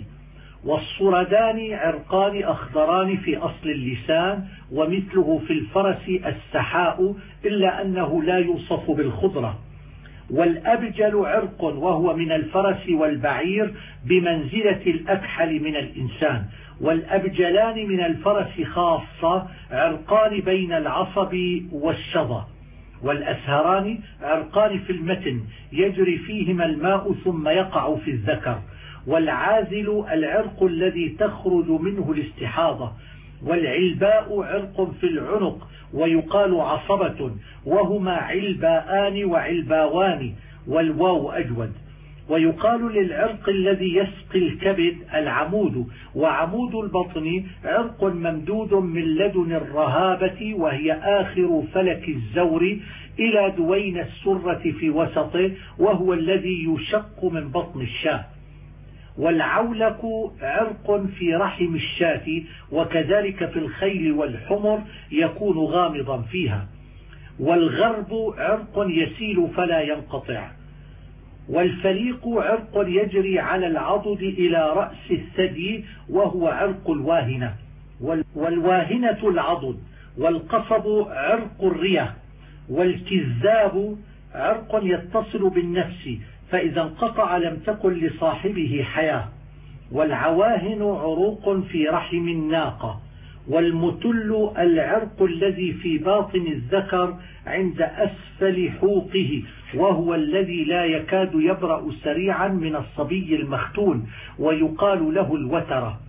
والصردان عرقان أخضران في أصل اللسان، ومثله في الفرس السحاء إلا أنه لا يوصف بالخضرة. والأبجل عرق وهو من الفرس والبعير بمنزلة الأكحل من الإنسان. والأبجلان من الفرس خاصة عرقان بين العصب والشظى. والأسهران عرقان في المتن يجري فيهما الماء ثم يقع في الذكر. والعازل العرق الذي تخرج منه الاستحاضة. والعلباء عرق في العنق ويقال عصبة، وهما علباءان وعلباوان، والواو أجود. ويقال للعرق الذي يسقي الكبد العمود. وعمود البطن عرق ممدود من لدن الرهابة، وهي آخر فلك الزور، إلى دوين السرة في وسطه، وهو الذي يشق من بطن الشاة. والعولك عرق في رحم الشاة، وكذلك في الخيل والحمر يكون غامضا فيها. والغرب عرق يسيل فلا ينقطع. والفليق عرق يجري على العضد إلى رأس الثدي، وهو عرق الواهنة. والواهنة العضد. والقصب عرق الرية. والكذاب عرق يتصل بالنفس، فإذا انقطع لم تكن لصاحبه حياة. والعواهن عروق في رحم الناقة. والمتل العرق الذي في باطن الذكر عند أسفل حوقه، وهو الذي لا يكاد يبرأ سريعا من الصبي المختون، ويقال له الوترة.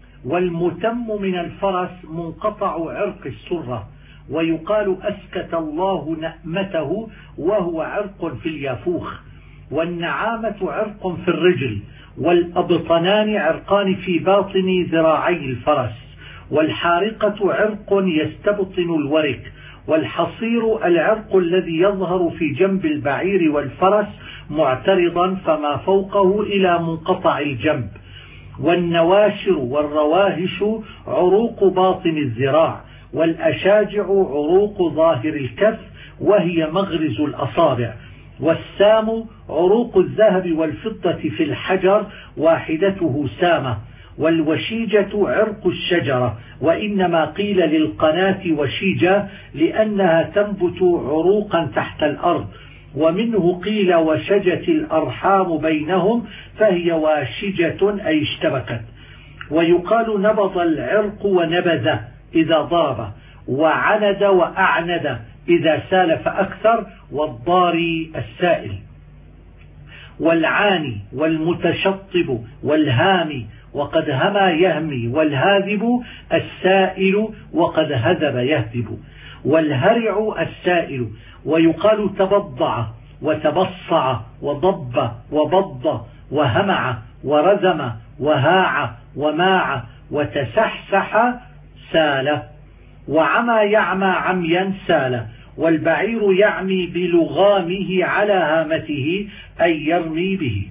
والمتم من الفرس منقطع عرق السرة، ويقال أسكت الله نأمته، وهو عرق في اليافوخ. والنعامة عرق في الرجل. والأبطنان عرقان في باطن ذراعي الفرس. والحارقة عرق يستبطن الورك. والحصير العرق الذي يظهر في جنب البعير والفرس معترضا فما فوقه إلى منقطع الجنب. والنواشر والرواهش عروق باطن الذراع، والأشاجع عروق ظاهر الكف وهي مغرز الأصابع، والسام عروق الذهب والفضة في الحجر واحدته سامة، والوشيجة عرق الشجرة، وإنما قيل للقناة وشيجة لأنها تنبت عروقا تحت الأرض، ومنه قيل وشجت الأرحام بينهم فهي واشجة أي اشتبكت. ويقال نبض العرق ونبذ إذا ضرب، وعند وأعند إذا سال فأكثر، والضاري السائل. والعاني والمتشطب والهامي وقد هما يهمي، والهاذب السائل وقد هذب يهذب، والهرع السائل. ويقال تبضع وتبصع وضب وبض وهمع ورزم وهاع وماع وتسحسح سال. وعمى يعمى عميا سال. والبعير يعمي بلغامه على هامته أي يرمي به.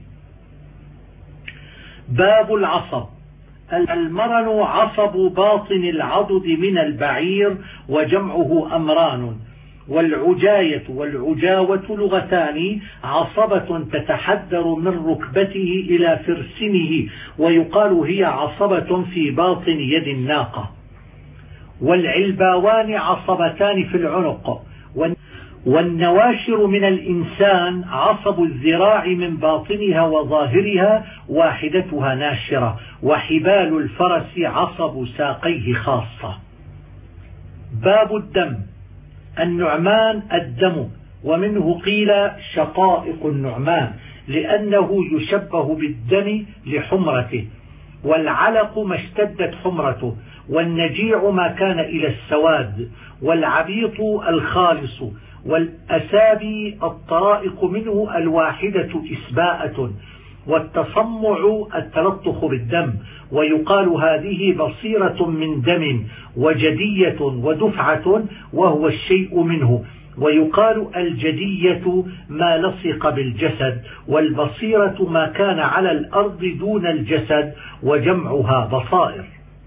باب العصب. المرن عصب باطن العضد من البعير وجمعه أمران. والعجاية والعجاوة لغتان، عصبة تتحدر من ركبته إلى فرسنه، ويقال هي عصبة في باطن يد الناقة. والعلباوان عصبتان في العنق. والنواشر من الإنسان عصب الذراع من باطنها وظاهرها واحدتها ناشرة. وحبال الفرس عصب ساقيه خاصة. باب الدم. النعمان الدم، ومنه قيل شقائق النعمان لأنه يشبه بالدم لحمرته. والعلق ما اشتدت حمرته. والنجيع ما كان إلى السواد. والعبيط الخالص. والأسابي الطرائق منه الواحدة إسباءة. والتصمع التلطخ بالدم. ويقال هذه بصيرة من دم، وجدية ودفعة وهو الشيء منه. ويقال الجدية ما لصق بالجسد، والبصيرة ما كان على الأرض دون الجسد، وجمعها بصائر.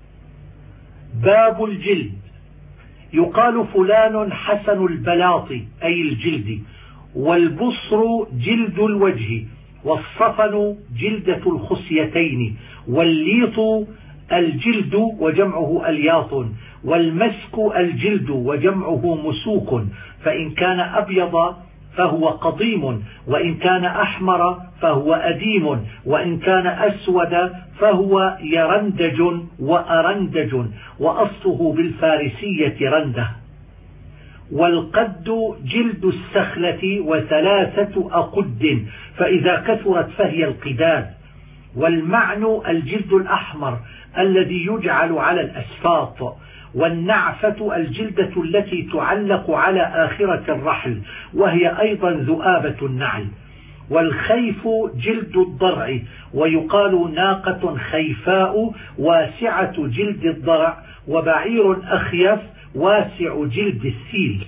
باب الجلد. يقال فلان حسن البلاط أي الجلد. والبصر جلد الوجه. والصفن جلدة الخصيتين. والليط الجلد وجمعه الياط. والمسك الجلد وجمعه مسوك، فإن كان أبيض فهو قضيم، وإن كان أحمر فهو أديم، وإن كان أسود فهو يرندج وأرندج، وأصله بالفارسية رنده. والقد جلد السخلة وثلاثة أقد، فإذا كثرت فهي القداد. والمعن الجلد الأحمر الذي يجعل على الأسفاط. والنعفة الجلدة التي تعلق على آخرة الرحل، وهي أيضا ذؤابة النعل. والخيف جلد الضرع، ويقال ناقة خيفاء واسعة جلد الضرع. وبعير أخيف واسع جلد السيل.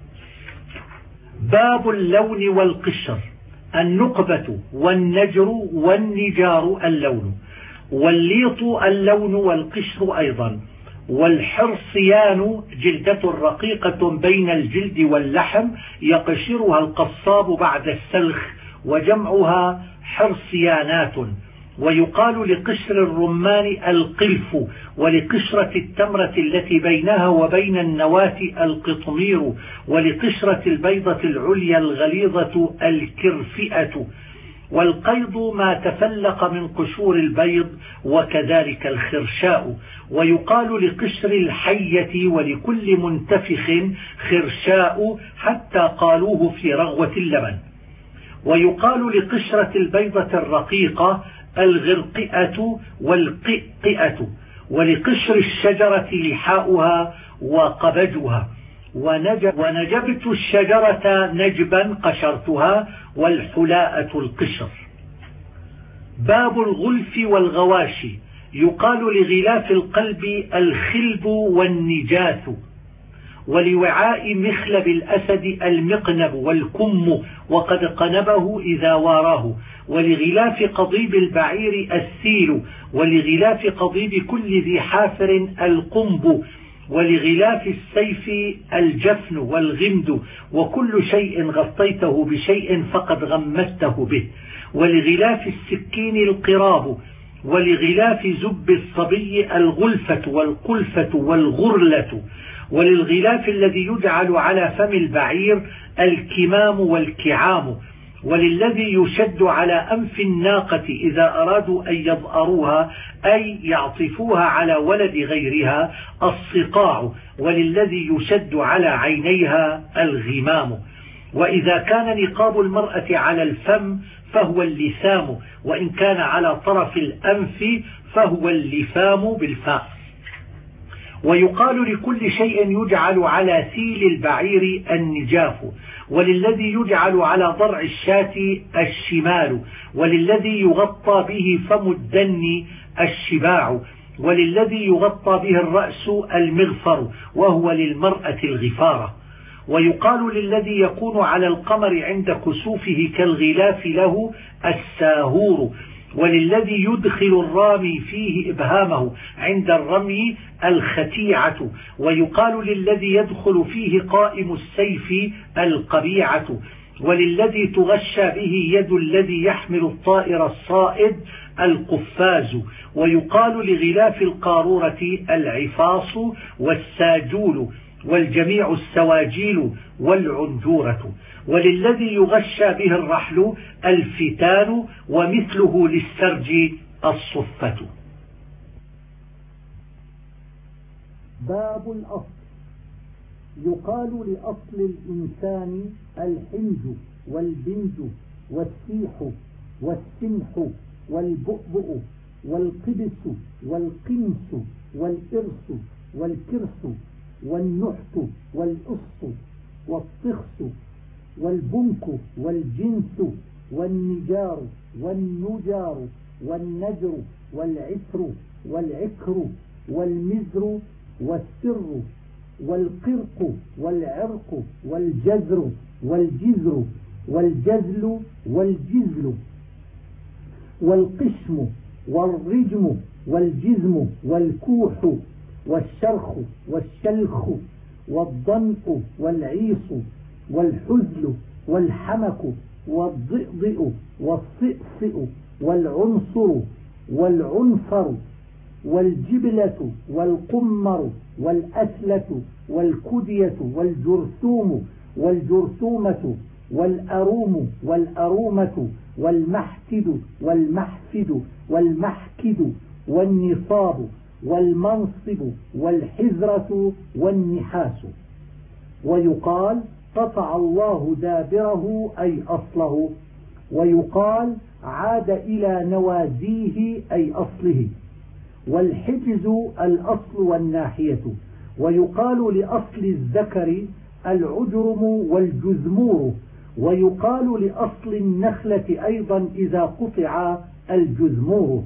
باب اللون والقشر. النقبة والنجر والنجار اللون. والليط اللون والقشر أيضا. والحرصيان جلدة رقيقة بين الجلد واللحم يقشرها القصاب بعد السلخ، وجمعها حرصيانات. ويقال لقشر الرمان القلف، ولقشرة التمرة التي بينها وبين النواة القطمير، ولقشرة البيضة العليا الغليظة الكرفئة. والقيض ما تفلق من قشور البيض، وكذلك الخرشاء. ويقال لقشر الحية ولكل منتفخ خرشاء، حتى قالوه في رغوة اللبن. ويقال لقشرة البيضة الرقيقة الغرقئة والقئقئة. ولقشر الشجرة لحاؤها وقبجها. ونجبت الشجرة نجبا قشرتها، والحلاءة القشر. باب الغلف والغواشي. يقال لغلاف القلب الخلب والنجاث. ولوعاء مخلب الأسد المقنب والكم وقد قنبه إذا واراه، ولغلاف قضيب البعير السيل، ولغلاف قضيب كل ذي حافر القنب، ولغلاف السيف الجفن والغمد، وكل شيء غطيته بشيء فقد غمسته به، ولغلاف السكين القراب، ولغلاف زب الصبي الغلفة والقلفة والغرلة، وللغلاف الذي يجعل على فم البعير الكمام والكعام، وللذي يشد على أنف الناقة إذا أرادوا أن يضأروها أي يعطفوها على ولد غيرها الصقاع، وللذي يشد على عينيها الغمام. وإذا كان نقاب المرأة على الفم فهو اللثام، وإن كان على طرف الأنف فهو اللثام بالفاء. ويقال لكل شيء يجعل على ثيل البعير النجاف، وللذي يجعل على ضرع الشاة الشمال، وللذي يغطى به فم الدن الشباع، وللذي يغطى به الرأس المغفر وهو للمرأة الغفارة. ويقال للذي يكون على القمر عند كسوفه كالغلاف له الساهور، وللذي يدخل الرامي فيه إبهامه عند الرمي الختيعة، ويقال للذي يدخل فيه قائم السيف القبيعة، وللذي تغشى به يد الذي يحمل الطائر الصائد القفاز، ويقال لغلاف القارورة العفاص والساجول، والجميع السواجيل والعنجورة، وللذي يغشى به الرحل الفتان، ومثله للسرج الصفة. باب الأصل. يقال لأصل الإنسان الحنج والبنج والسيح والسمح والبؤبؤ والقبس والقمس والإرس والكرس والنحت والأص والطخس والبنك والجنس والنجار والنجار والنجر والعسر والعكر والمزر والسر والقرق والعرق والجزر والجزر والجزل والجزل والقشم والرجم والجزم والكوح والشرخ والشلخ والضنء والعيص والحزل والحمك والضئضئ والصئصئ والعنصر والعنفر والجبلة والقمر والأسلة والكدية والجرثوم والجرثومة والأروم والأرومة والمحكد والمحفد والمحكد والنصاب والمنصب والحزرة والنحاس. ويقال قطع الله دابره أي أصله، ويقال عاد إلى نوازيه أي أصله. والحجز الأصل والناحية. ويقال لأصل الذكر العجرم والجزمور. ويقال لأصل النخلة أيضا إذا قطع الجزمور.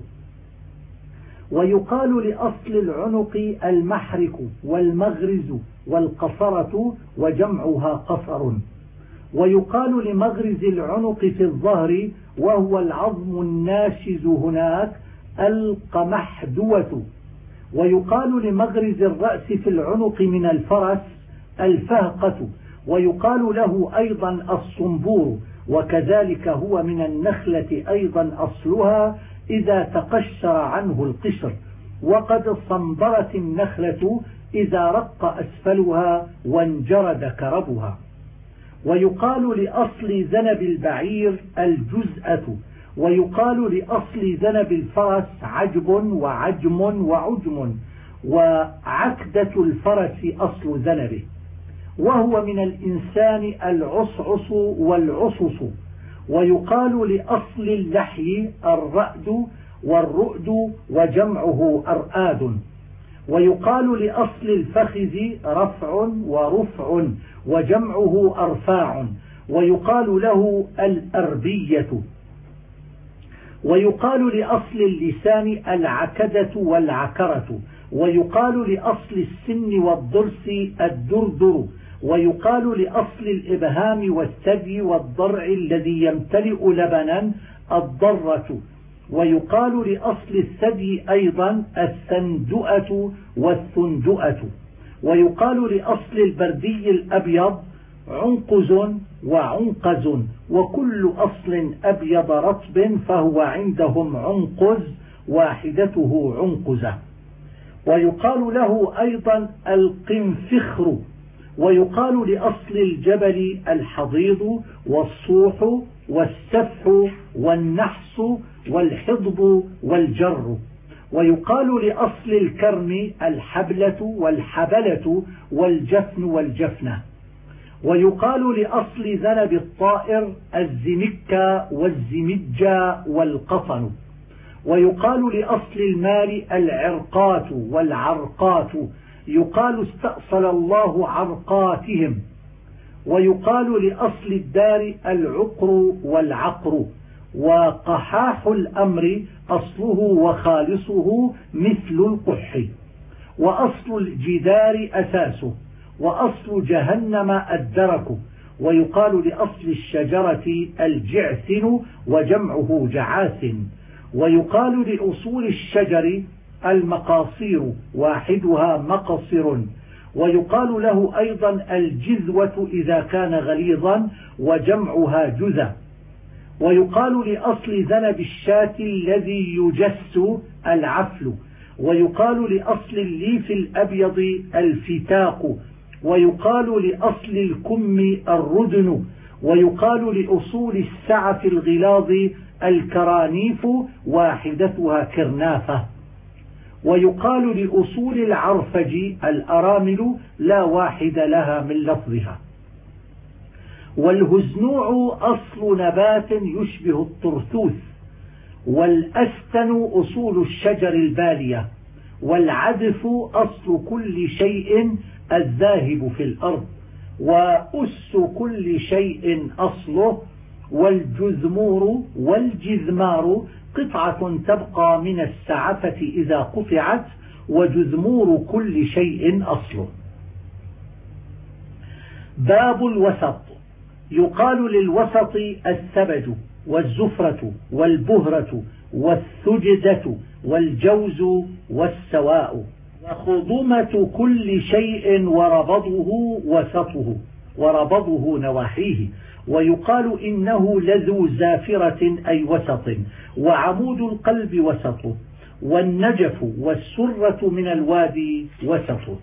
ويقال لأصل العنق المحرك والمغرز والقصرة وجمعها قصر. ويقال لمغرز العنق في الظهر وهو العظم الناشز هناك القمحدوة. ويقال لمغرز الرأس في العنق من الفرس الفهقة. ويقال له أيضا الصنبور، وكذلك هو من النخلة أيضا أصلها إذا تقشر عنه القشر، وقد صنبرت النخلة إذا رق أسفلها وانجرد كربها. ويقال لأصل ذنب البعير الجزأة. ويقال لأصل ذنب الفرس عجب وعجم وعجم. وعكدة الفرس أصل ذنبه. وهو من الإنسان العصعص والعصص. ويقال لأصل اللحي الرأد والرؤد وجمعه أرآد. ويقال لأصل الفخذ رفع ورفع وجمعه أرفاع. ويقال له الأربية. ويقال لأصل اللسان العكدة والعكرة. ويقال لأصل السن والضرس الدردر، ويقال لأصل الإبهام والثدي والضرع الذي يمتلئ لبنا الضرة، ويقال لأصل الثدي أيضا الثندؤة والثندؤة، ويقال لأصل البردي الأبيض عنقز وعنقز، وكل أصل أبيض رطب فهو عندهم عنقز واحدته عنقزة. ويقال له أيضا القنفخر، ويقال لأصل الجبل الحضيض والصوح والسفح والنحس والحضب والجر، ويقال لأصل الكرم الحبلة والحبلة والجفن والجفنة، ويقال لأصل ذنب الطائر الزمكة والزمجة والقطن، ويقال لأصل المال العرقات والعرقات، يقال استأصل الله عرقاتهم، ويقال لأصل الدار العقر والعقر، وقحاح الأمر أصله وخالصه مثل القح، وأصل الجدار أساسه، وأصل جهنم الدرك، ويقال لأصل الشجرة الجعثن وجمعه جعاث، ويقال لأصول الشجر المقاصير واحدها مقصر، ويقال له أيضا الجذوة إذا كان غليظا وجمعها جذة، ويقال لأصل ذنب الشاة الذي يجس العفل، ويقال لأصل الليف الأبيض الفتاق، ويقال لأصل الكم الردن، ويقال لأصول السعف الغلاظ الكرانيف واحدتها كرنافة، ويقال لأصول العرفج الأرامل لا واحد لها من لفظها. والهزنوع أصل نبات يشبه الطرثوث، والأستن أصول الشجر البالية، والعدف أصل كل شيء الذاهب في الأرض، وأس كل شيء أصله، والجذمور والجذمار قطعة تبقى من السعفة إذا قطعت، وجذمور كل شيء أصله. باب الوسط، يقال للوسط السبج والزفرة والبهرة والثجدة والجوز والسواء، وخضمة كل شيء وربضه وسطه وربضه نواحيه، ويقال إنه لذو زافرة أي وسط، وعمود القلب وسطه، والنجف والسرة من الوادي وسطه،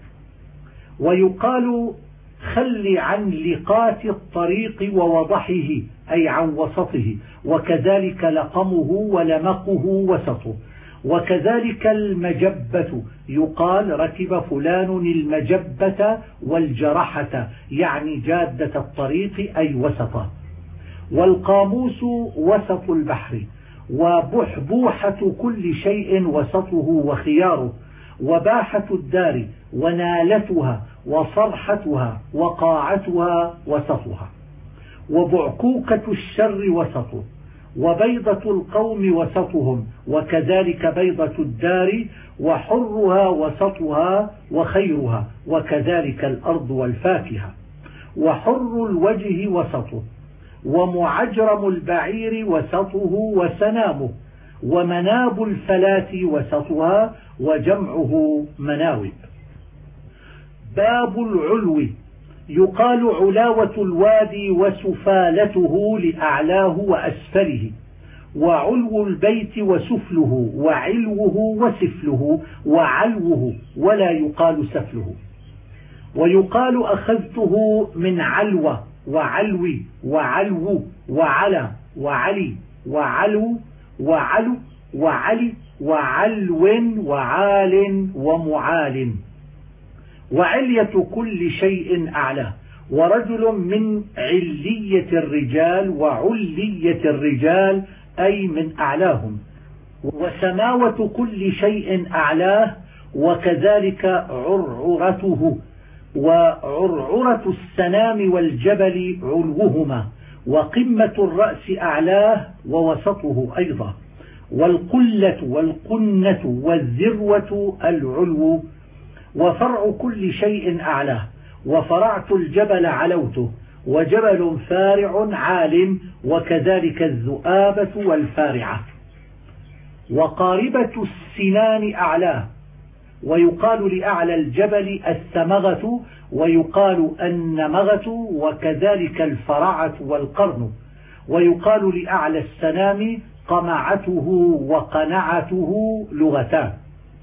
ويقال خل عن لقات الطريق ووضحه أي عن وسطه، وكذلك لقمه ولمقه وسطه، وكذلك المجبة يقال ركب فلان المجبة والجرحة يعني جادة الطريق أي وسطه. والقاموس وسط البحر، وبحبوحة كل شيء وسطه وخياره، وباحة الدار ونالتها وصرحتها وقاعتها وسطها، وبعكوكة الشر وسطه، وبيضة القوم وسطهم، وكذلك بيضة الدار، وحرها وسطها وخيرها، وكذلك الأرض والفاكهة، وحر الوجه وسطه، ومعجرم البعير وسطه وسنامه، ومناب الفلاة وسطها وجمعه مناوب. باب العلو، يقال علاوة الوادي وسفالته لأعلاه وأسفله، وعلو البيت وسفله، وعلوه وسفله، وعلوه ولا يقال سفله. ويقال أخذته من علوة وعلوي وعلو وعلى وعلي وعلو وعلو وعلي وعلو وعال ومعال، وعلية كل شيء أعلاه، ورجل من علية الرجال وعلية الرجال أي من أعلاهم، وسماوة كل شيء أعلاه، وكذلك عرعرته، وعرعرة السنام والجبل علوهما، وقمة الرأس أعلاه ووسطه أيضا، والقلة والقنة والذروة العلو، وفرع كل شيء أعلاه، وفرعت الجبل علوته، وجبل فارع عال، وكذلك الذؤابة والفارعة. وقاربة السنان أعلاه، ويقال لأعلى الجبل الثمغة، ويقال النمغة، وكذلك الفرعة والقرن، ويقال لأعلى السنام قمعته وقنعته لغتان.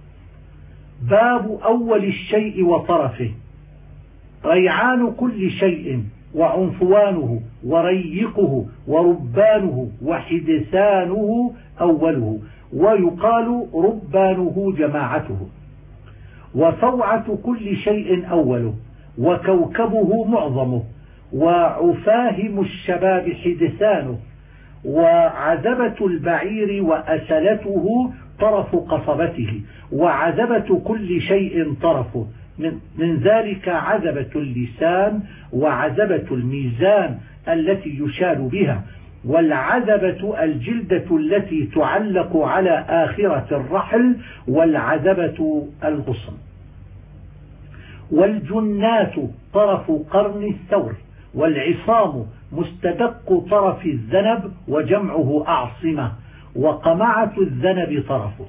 باب أول الشيء وطرفه. ريعان كل شيء، وعنفوانه، وريقه، وربانه، وحدثانه أوله، ويقال ربانه جماعته. وفوعة كل شيء أوله، وكوكبه معظمه، وعفاهم الشباب حدثانه، وعذبة البعير وأسلته طرف قصبته، وعذبة كل شيء طرفه، من ذلك عذبة اللسان، وعذبة الميزان التي يشار بها، والعذبة الجلدة التي تعلق على آخرة الرحل، والعذبة الغصن. والجنات طرف قرن الثور، والعصام مستدق طرف الذنب وجمعه أعصمة، وقمعة الذنب طرفه.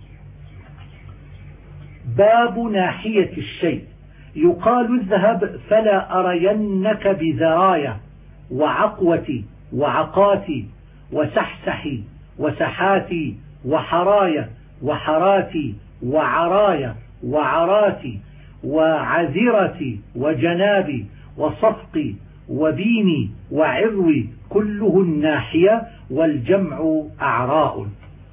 باب ناحية الشيء. يقال اذهب فلا أرينك بذرايا، وعقوتي، وعقاتي، وسحسحي، وسحاتي، وحرايا، وحراتي، وعرايا، وعراتي، وعذرتي، وجنابي، وصفقي، وبيني، وعروي، كله الناحية، والجمع أعراء.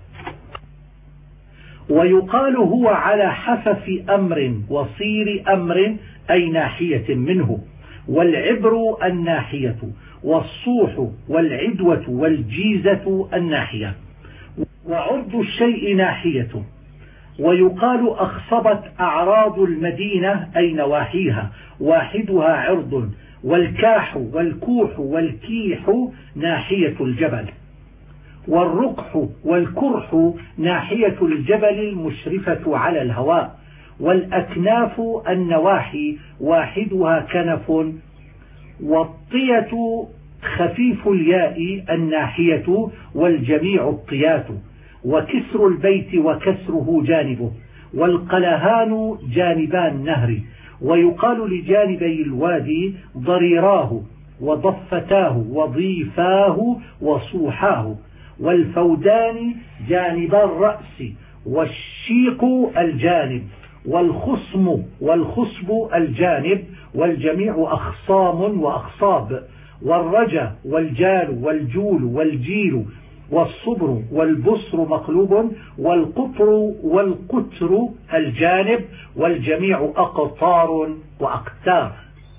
ويقال هو على حفف أمر وصير أمر، أي ناحية منه. والعبر الناحية، والصوح والعدوة والجيزة الناحية، وعرض الشيء ناحية. ويقال أخصبت أعراض المدينة، أي نواحيها، واحدها عرض. والكاح والكوح والكيح ناحية الجبل. والرقح والكرح ناحية الجبل المشرفة على الهواء. والأكناف النواحي، واحدها كنف. والطية خفيف الياء الناحية، والجميع الطيات. وكسر البيت وكسره جانبه. والقلهان جانبان النهر. ويقال لجانبي الوادي ضريراه، وضفتاه، وضيفاه، وصوحاه. والفودان جانبا الرأس، والشيق الجانب، والخصم والخصب الجانب، والجميع أخصام وأخصاب. والرجا والجال والجول والجيل، والصبر والبصر مقلوب، والقطر والقتر الجانب، والجميع أقطار وأقتار.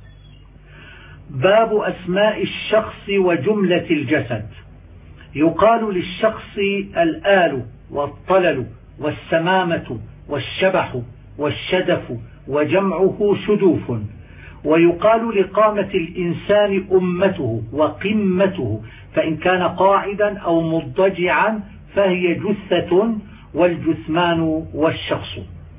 باب أسماء الشخص وجملة الجسد. يقال للشخص الآل، والطلل، والسمامة، والشبح، والشدف، وجمعه شدوف. ويقال لقامة الإنسان أمته وقمته، فإن كان قاعدا أو مضجعا فهي جثة، والجثمان والشخص.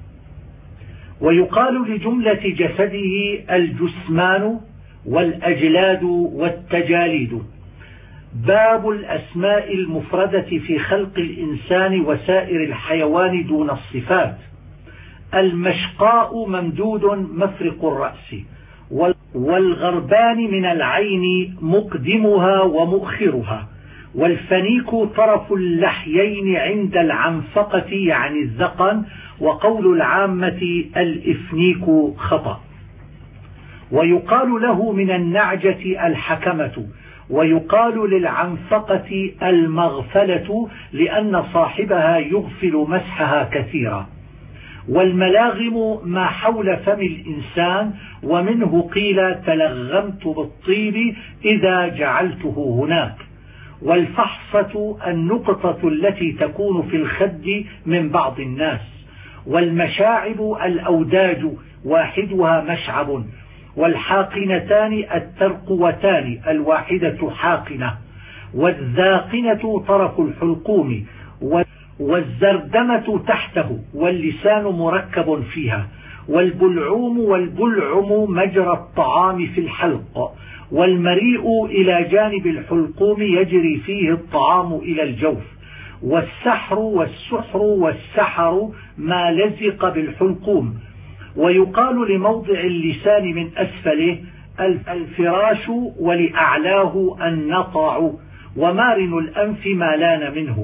ويقال لجملة جسده الجسمان، والأجلاد، والتجاليد. باب الأسماء المفردة في خلق الإنسان وسائر الحيوان دون الصفات. المشقاء ممدود مفرق الرأس، والغربان من العين مقدمها ومؤخرها. والفنيك طرف اللحيين عند العنفقة يعني الذقن، وقول العامة الإفنيك خطأ. ويقال له من النعجة الحكمة. ويقال للعنفقة المغفلة، لأن صاحبها يغفل مسحها كثيرا. والملاغم ما حول فم الإنسان، ومنه قيل تلغمت بالطيب إذا جعلته هناك. والفحصة النقطة التي تكون في الخد من بعض الناس. والمشاعب الأوداج، واحدها مشعب. والحاقنتان الترقوتان، الواحدة حاقنة. والذاقنة طرف الحلقوم. والزردمة تحته واللسان مركب فيها، والبلعوم والبلعم مجرى الطعام في الحلق، والمريء إلى جانب الحلقوم يجري فيه الطعام إلى الجوف، والسحر والسحر والسحر ما لزق بالحلقوم. ويقال لموضع اللسان من أسفله الفراش، ولأعلاه النطع، ومارن الأنف ما لان منه.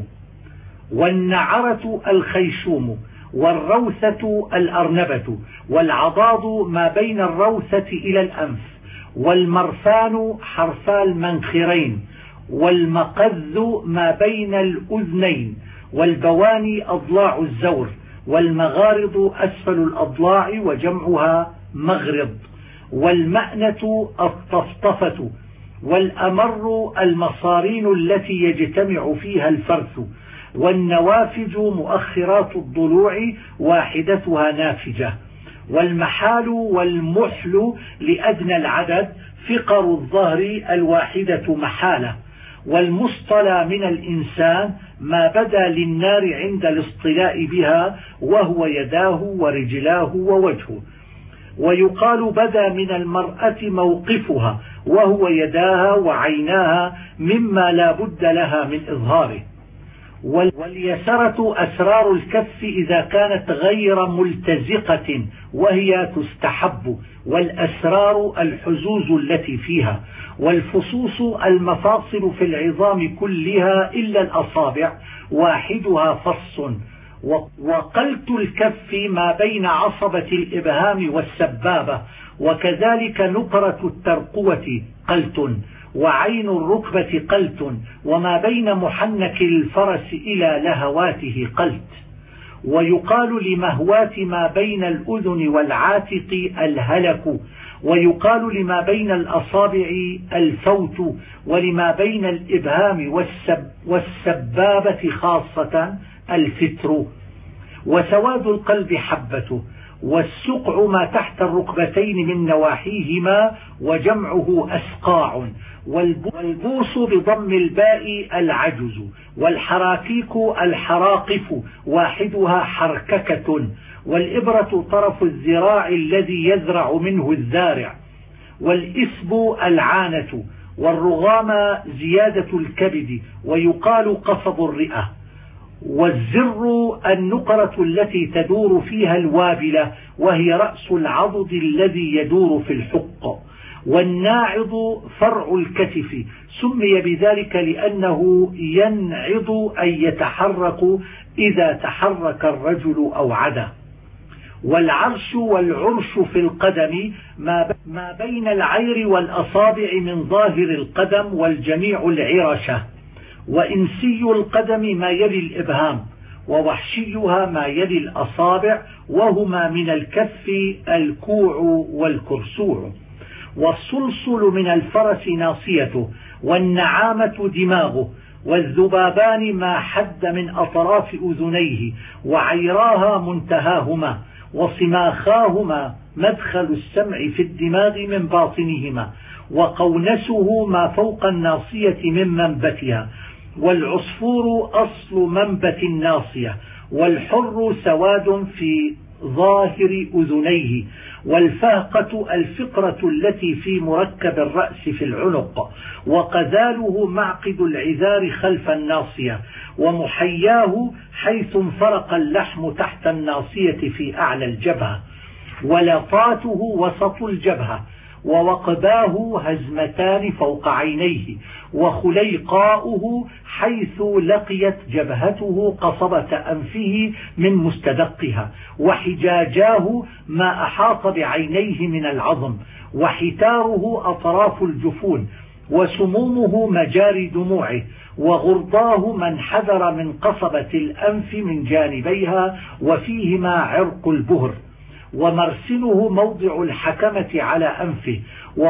والنعرة الخيشوم، والروثة الأرنبة، والعضاض ما بين الروثة إلى الأنف، والمرفان حرفا المنخرين، والمقذ ما بين الأذنين، والبواني أضلاع الزور، والمغارض أسفل الأضلاع وجمعها مغرض، والمأنة الطفطفة، والأمر المصارين التي يجتمع فيها الفرث، والنوافج مؤخرات الضلوع واحدتها نافجة، والمحال والمحل لأدنى العدد فقر الظهر الواحدة محالة، والمصطلى من الإنسان ما بدا للنار عند الاصطلاء بها وهو يداه ورجلاه ووجهه. ويقال بدا من المرأة موقفها وهو يداها وعيناها مما لا بد لها من إظهاره. واليسرة أسرار الكف إذا كانت غير ملتزقة وهي تستحب، والأسرار الحزوز التي فيها، والفصوص المفاصل في العظام كلها إلا الأصابع واحدها فص. وقلت الكف ما بين عصبة الإبهام والسبابة، وكذلك نقرة الترقوة قلت، وعين الركبة قلت، وما بين محنك الفرس إلى لهواته قلت. ويقال لمهوات ما بين الأذن والعاتق الهلك، ويقال لما بين الأصابع الفوت، ولما بين الإبهام والسب والسبابة خاصة الفتر. وسواد القلب حبته، والسقع ما تحت الركبتين من نواحيهما وجمعه أسقاع، والبوس بضم الباء العجز، والحراكيك الحراقف واحدها حرككة، والإبرة طرف الذراع الذي يزرع منه الزارع، والإسب العانة، والرغام زيادة الكبد، ويقال قصب الرئة. والزر النقرة التي تدور فيها الوابلة وهي رأس العضد الذي يدور في الحق. والناعض فرع الكتف، سمي بذلك لأنه ينعض أي يتحرك إذا تحرك الرجل أو عدا. والعرش والعرش في القدم ما بين العير والأصابع من ظاهر القدم، والجميع العرشة. وإنسي القدم ما يلي الإبهام، ووحشيها ما يلي الأصابع، وهما من الكف الكوع والكرسوع. والصلصل من الفرس ناصيته، والنعامة دماغه، والذبابان ما حد من أطراف أذنيه، وعيراها منتهاهما، وصماخاهما مدخل السمع في الدماغ من باطنهما، وقونسه ما فوق الناصية من منبتها. والعصفور أصل منبت الناصية، والحر سواد في ظاهر أذنيه، والفهقة الفقرة التي في مركب الرأس في العنق، وقذاله معقد العذار خلف الناصية، ومحياه حيث انفرق اللحم تحت الناصية في أعلى الجبهة، ولطاته وسط الجبهة، ووقباه هزمتان فوق عينيه، وخليقاؤه حيث لقيت جبهته قصبة أنفه من مستدقها، وحجاجاه ما أحاط بعينيه من العظم، وحتاره أطراف الجفون، وسمومه مجاري دموعه، وغرضاه من حذر من قصبة الأنف من جانبيها وفيهما عرق البهر. ومرسله موضع الحكمة على أنفه،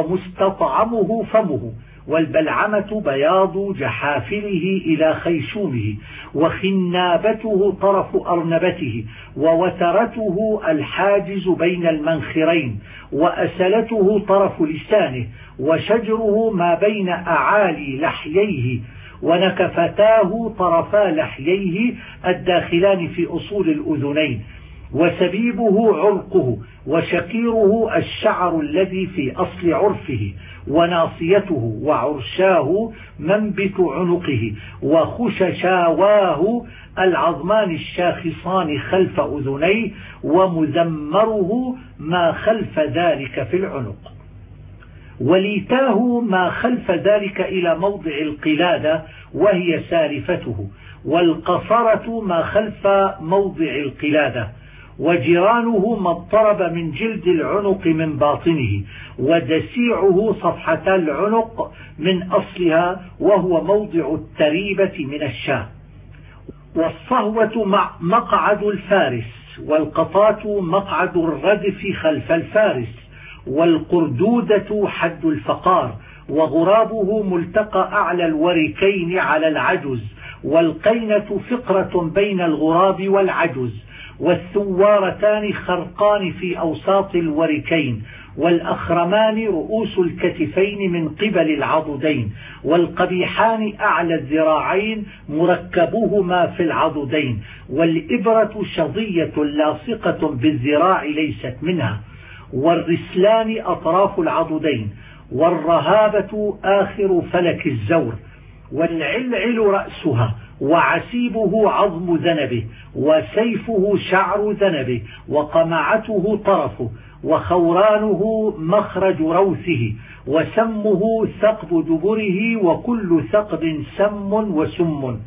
ومستطعمه فمه، والبلعمة بياض جحافله إلى خيشومه، وخنابته طرف أرنبته، ووترته الحاجز بين المنخرين، وأسلته طرف لسانه، وشجره ما بين أعالي لحييه، ونكفتاه طرفا لحييه الداخلان في أصول الأذنين، وسبيبه عرقه، وشكيره الشعر الذي في أصل عرفه، وناصيته وعرشاه منبت عنقه، وخششاواه العظمان الشاخصان خلف أذنيه، ومذمره ما خلف ذلك في العنق، وليتاه ما خلف ذلك إلى موضع القلادة وهي سالفته، والقصرة ما خلف موضع القلادة، وجيرانه ما اضطرب من جلد العنق من باطنه، ودسيعه صفحة العنق من أصلها وهو موضع التريبة من الشاة. والصهوة مع مقعد الفارس، والقطاة مقعد الردف خلف الفارس، والقردودة حد الفقار، وغرابه ملتقى أعلى الوركين على العجز، والقينة فقرة بين الغراب والعجز، والثوارتان خرقان في أوساط الوركين، والأخرمان رؤوس الكتفين من قبل العضدين، والقبيحان أعلى الذراعين مركبهما في العضدين، والإبرة شظية لاصقة بالذراع ليست منها، والرسلان أطراف العضدين، والرهابة آخر فلك الزور، والعلعل رأسها، وعسيبه عظم ذنبه، وسيفه شعر ذنبه، وقمعته طرفه، وخورانه مخرج روثه، وسمه ثقب دبره، وكل ثقب سم وسم،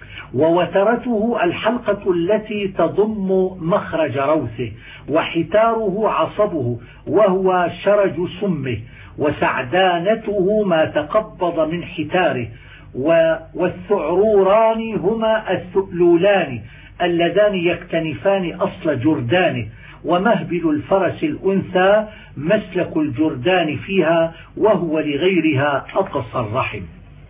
ووترته الحلقة التي تضم مخرج روثه، وحتاره عصبه وهو شرج سمه، وسعدانته ما تقبض من حتاره، والثعروران هما الثؤلولان اللذان يكتنفان أصل جردانه، ومهبل الفرس الأنثى مسلك الجردان فيها، وهو لغيرها أقصى الرحم.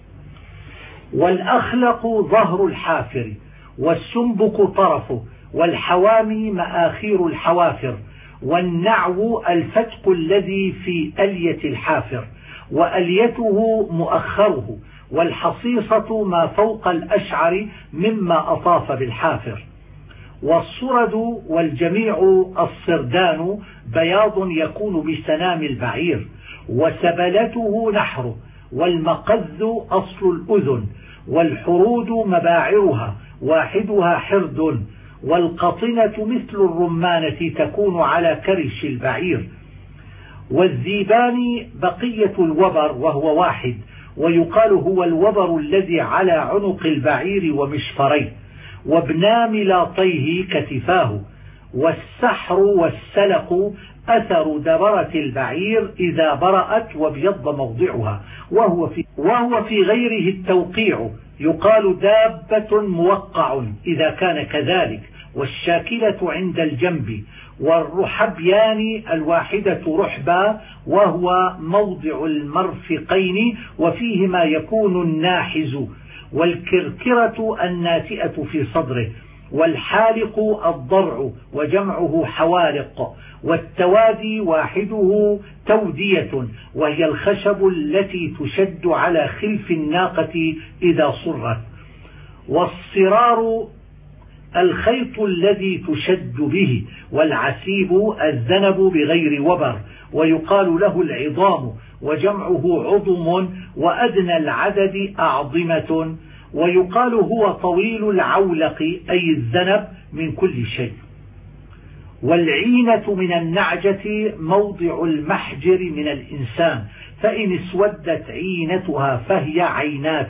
والأخلق ظهر الحافر، والسنبك طرفه، والحوامي مآخير الحوافر، والنعو الفتق الذي في ألية الحافر، وأليته مؤخره، والحصيصة ما فوق الأشعر مما أطاف بالحافر. والصرد والجميع الصردان بياض يكون بسنام البعير، وسبلته نحره، والمقذ أصل الأذن، والحرود مباعرها واحدها حرد، والقطنة مثل الرمانة تكون على كرش البعير. والذيبان بقية الوبر وهو واحد، ويقال هو الوبر الذي على عنق البعير ومشفريه، وابنا ملاطيه كتفاه. والسحر والسلق أثر دبرة البعير إذا برأت وابيض موضعها، وهو في, وهو في غيره التوقيع، يقال دابة موقع إذا كان كذلك، والشاكلة عند الجنب. والرحبيان الواحدة رحبا وهو موضع المرفقين وفيهما يكون الناحز، والكركرة الناتئة في صدره، والحالق الضرع وجمعه حوالق. والتوادي واحده تودية وهي الخشب التي تشد على خلف الناقة إذا صرت. والصرار الخيط الذي تشد به. والعسيب الذنب بغير وبر، ويقال له العظام وجمعه عظم، وأدنى العدد أعظمة، ويقال هو طويل العولق أي الذنب من كل شيء. والعينة من النعجة موضع المحجر من الإنسان، فإن اسودت عينتها فهي عينات.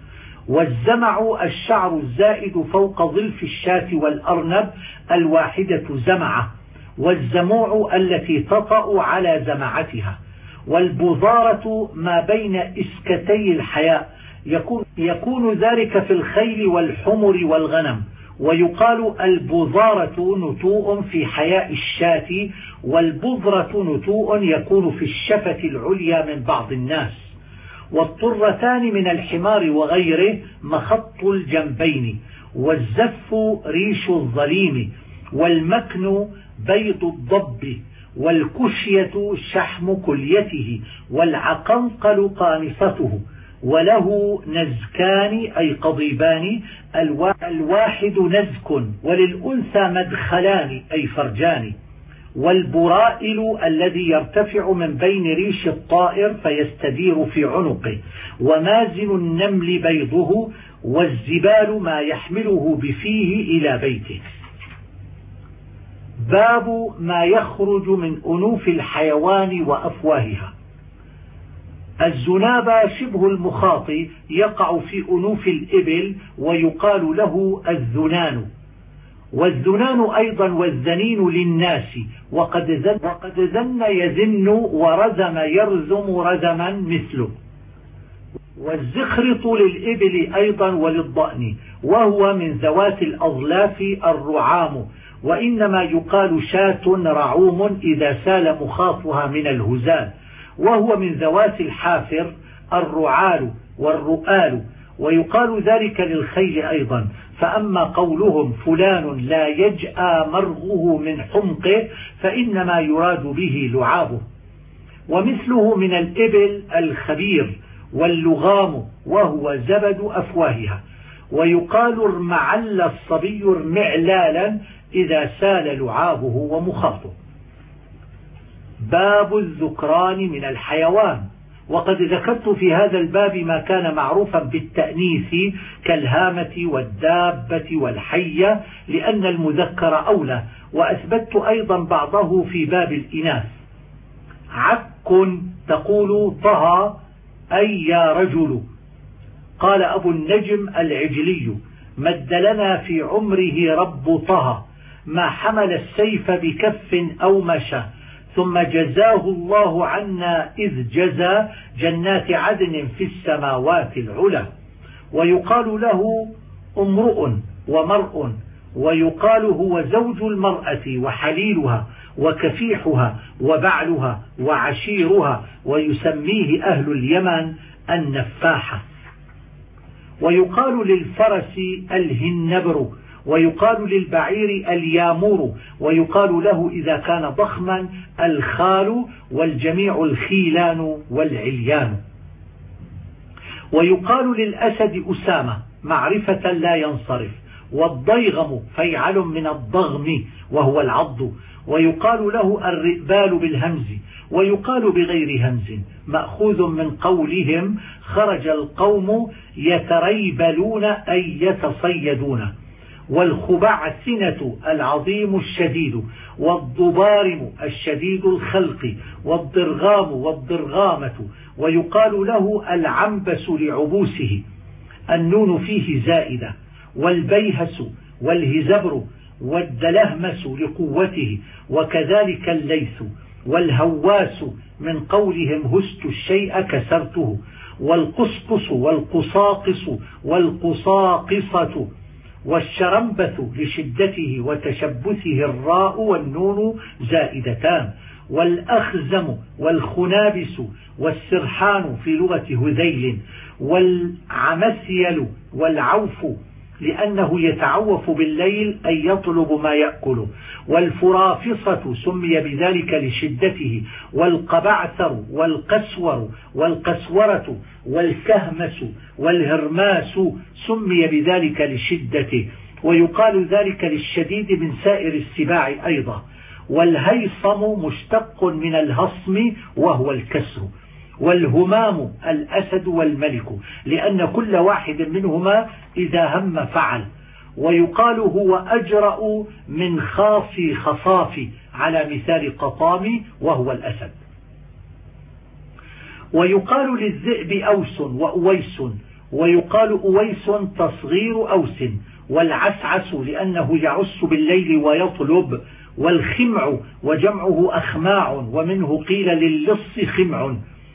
والزمع الشعر الزائد فوق ظلف الشاة والأرنب الواحدة زمعة، والزموع التي تطأ على زمعتها. والبذارة ما بين إسكتي الحياء، يكون, يكون ذلك في الخيل والحمر والغنم. ويقال البذارة نتوء في حياء الشاة، والبذرة نتوء يكون في الشفة العليا من بعض الناس. والطرتان من الحمار وغيره مخط الجنبين. والزف ريش الظليم، والمكن بيض الضب، والكشية شحم كليته، والعقنقل قانصته، وله نزكان أي قضيبان، الواحد نزك، وللأنثى مدخلان أي فرجان. والبرائل الذي يرتفع من بين ريش الطائر فيستدير في عنقه. ومازن النمل بيضه، والزبال ما يحمله بفيه إلى بيته. باب ما يخرج من أنوف الحيوان وأفواهها. الزناب شبه المخاط يقع في أنوف الإبل ويقال له الذنان، والذنان أيضا والذنين للناس، وقد ذن, وقد ذن يذن ورزم يرزم رزما مثله. والزخرط للإبل أيضا وللضأن، وهو من ذوات الأظلاف الرعام، وإنما يقال شاة رعوم إذا سال مخاطها من الهزال، وهو من ذوات الحافر الرعال والرؤال، ويقال ذلك للخيل أيضا. فأما قولهم فلان لا يجأى مرغه من حمقه فإنما يراد به لعابه. ومثله من الإبل الخبير واللغام، وهو زبد أفواهها. ويقال ارمعل الصبي ارمعلالا إذا سال لعابه ومخاطه. باب الذكران من الحيوان. وقد ذكرت في هذا الباب ما كان معروفا بالتأنيث كالهامة والدابة والحية لأن المذكر أولى، وأثبت أيضا بعضه في باب الإناث. عك تقول طه أي يا رجل. قال أبو النجم العجلي مد لنا في عمره رب طه، ما حمل السيف بكف أو مشى، ثم جزاه الله عنا إذ جزى جنات عدن في السماوات العلى. ويقال له امرؤ ومرء، ويقال هو زوج المرأة وحليلها وكفيحها وبعلها وعشيرها، ويسميه أهل اليمن النفاحة. ويقال للفرس الهنبر، ويقال للبعير اليامور، ويقال له إذا كان ضخما الخال، والجميع الخيلان والعليان. ويقال للأسد أسامة معرفة لا ينصرف، والضيغم فيعل من الضغم وهو العض. ويقال له الرئبال بالهمز، ويقال بغير همز مأخوذ من قولهم خرج القوم يتريبلون أي يتصيدون. والخبعثنة العظيم الشديد، والضبارم الشديد الخلق، والضرغام والضرغامة. ويقال له العنبس لعبوسه، النون فيه زائدة. والبيهس والهزبر والدلهمس لقوته، وكذلك الليث. والهواس من قولهم هست الشيء كسرته. والقصقص والقصاقص والقصاقصة. والشرنبث لشدته وتشبثه الراء والنون زائدتان. والأخزم والخنابس والسرحان في لغة هذيل. والعمثيل والعوف لأنه يتعوف بالليل أي يطلب ما يأكله. والفرافصة سمي بذلك لشدته. والقبعثر والقسور والقسورة والكهمس والهرماس سمي بذلك لشدته، ويقال ذلك للشديد من سائر السباع أيضا. والهيصم مشتق من الهصم وهو الكسر. والهمام الأسد والملك لأن كل واحد منهما إذا هم فعل. ويقال هو أجرأ من خاصي خصاف على مثال قطام وهو الأسد. ويقال للذئب أوس وأويس، ويقال أويس تصغير أوس. والعسعس لأنه يعس بالليل ويطلب. والخمع وجمعه أخماع، ومنه قيل للص خمع.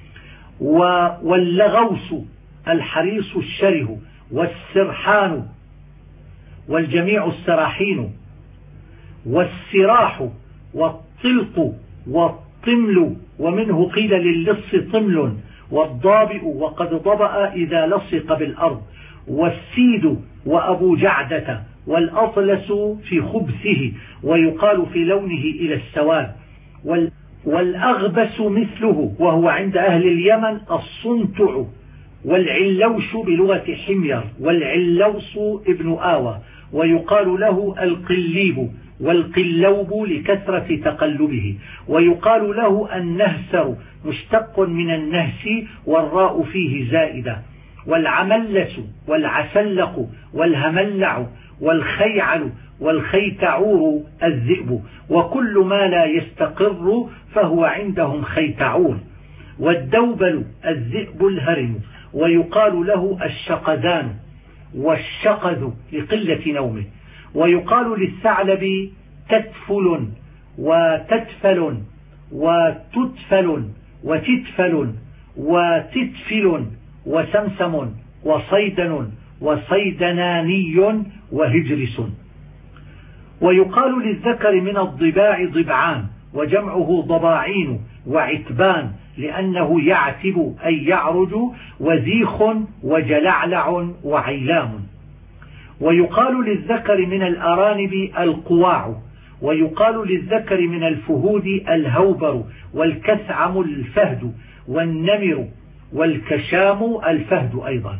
واللغوس الحريص الشره. والسرحان والجميع السراحين. والسراح والطلق والطمل، ومنه قيل للص طمل. والضابئ وقد ضبأ إذا لصق بالأرض. والسيد وأبو جعدة. والأطلس في خبثه، ويقال في لونه إلى السواد. والأغبس مثله، وهو عند أهل اليمن الصنتع والعلوش بلغة حمير، والعلوص ابن آوى، ويقال له القليب والقلوب لكثرة تقلبه، ويقال له النهسر مشتق من النهس والراء فيه زائدة، والعملس والعسلق والهملع والخيعل والخيتعور الذئب، وكل ما لا يستقر فهو عندهم خيتعور، والدوبل الذئب الهرم، ويقال له الشقذان والشقذ لقلة نومه، ويقال للثعلب تتفل وتتفل وتتفل وتتفل وتتفل وسمسم وصيدن وصيدناني وهجرس. ويقال للذكر من الضباع ضبعان، وجمعه ضباعين وعتبان، لأنه يعتب أي يعرج، وزيخ وجلعلع وعيلام. ويقال للذكر من الأرانب القواع، ويقال للذكر من الفهود الهوبر، والكثعم الفهد، والنمر والكشام الفهد أيضا.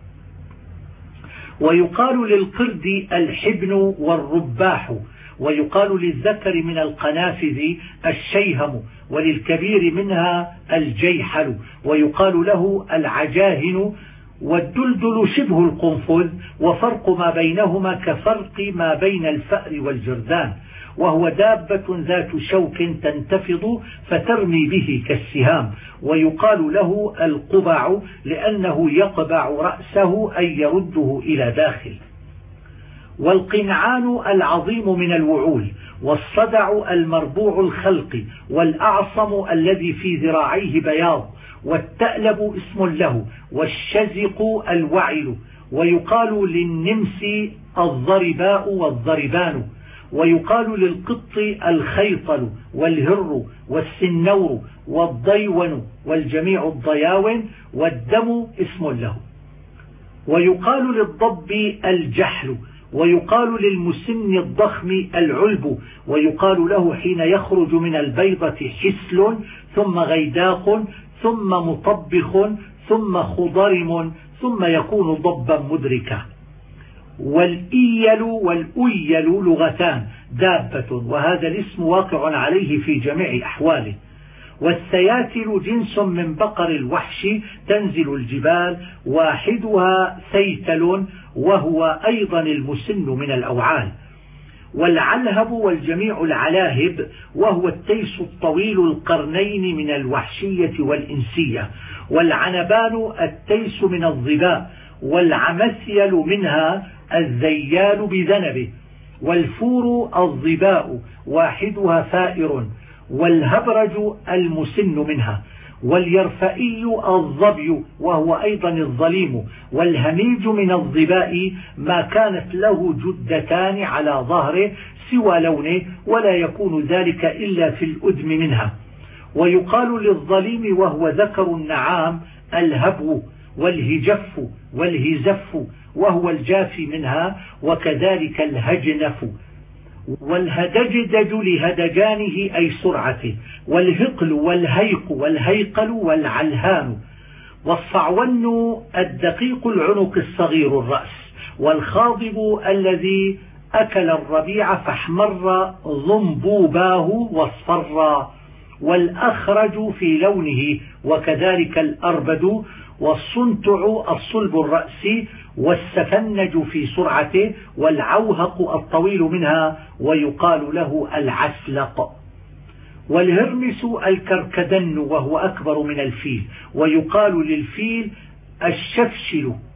ويقال للقرد الحبن والرباح، ويقال للذكر من القنافذ الشيهم، وللكبير منها الجيحل، ويقال له العجاهن. والدلدل شبه القنفذ، وفرق ما بينهما كفرق ما بين الفأر والجرذان، وهو دابة ذات شوك تنتفض فترمي به كالسهام، ويقال له القبع لأنه يقبع رأسه أي يرده إلى داخل. والقنعان العظيم من الوعول، والصدع المربوع الخلق، والأعصم الذي في ذراعيه بياض، والتألب اسم له، والشزق الوعل. ويقال للنمس الضرباء والضربان، ويقال للقط الخيطل والهر والسنور والضيون والجميع الضياون، والدم اسم له. ويقال للضب الجحل، ويقال للمسن الضخم العلب، ويقال له حين يخرج من البيضة حسل ثم غيداق ثم مطبخ ثم خضرم ثم يكون ضبا مدركا. والإيل والأيل لغتان دابة، وهذا الاسم واقع عليه في جميع أحواله. والسياتل جنس من بقر الوحش تنزل الجبال، واحدها سيتل وهو أيضا المسن من الأوعال. والعلهب والجميع العلاهب، وهو التيس الطويل القرنين من الوحشية والإنسية. والعنبان التيس من الظباء، والعمثيل منها الذيال بذنبه. والفور الظباء واحدها فائر، والهبرج المسن منها. واليرفئي الظبي وهو أيضا الظليم. والهميج من الظباء ما كانت له جدتان على ظهره سوى لونه، ولا يكون ذلك إلا في الأدم منها. ويقال للظليم وهو ذكر النعام الهبو، والهجف والهزف وهو الجافي منها، وكذلك الهجنف. والهدجدج لهدجانه أي سرعته. والهقل والهيق والهيقل والعلهان. والصعون الدقيق العنق الصغير الرأس. والخاضب الذي أكل الربيع فاحمر ضنبوباه واصفر. والأخرج في لونه، وكذلك الأربد. والصنتع الصلب الرأس، والسفنج في سرعته. والعوهق الطويل منها، ويقال له العسلق. والهرمس الكركدن وهو أكبر من الفيل، ويقال للفيل الشفشل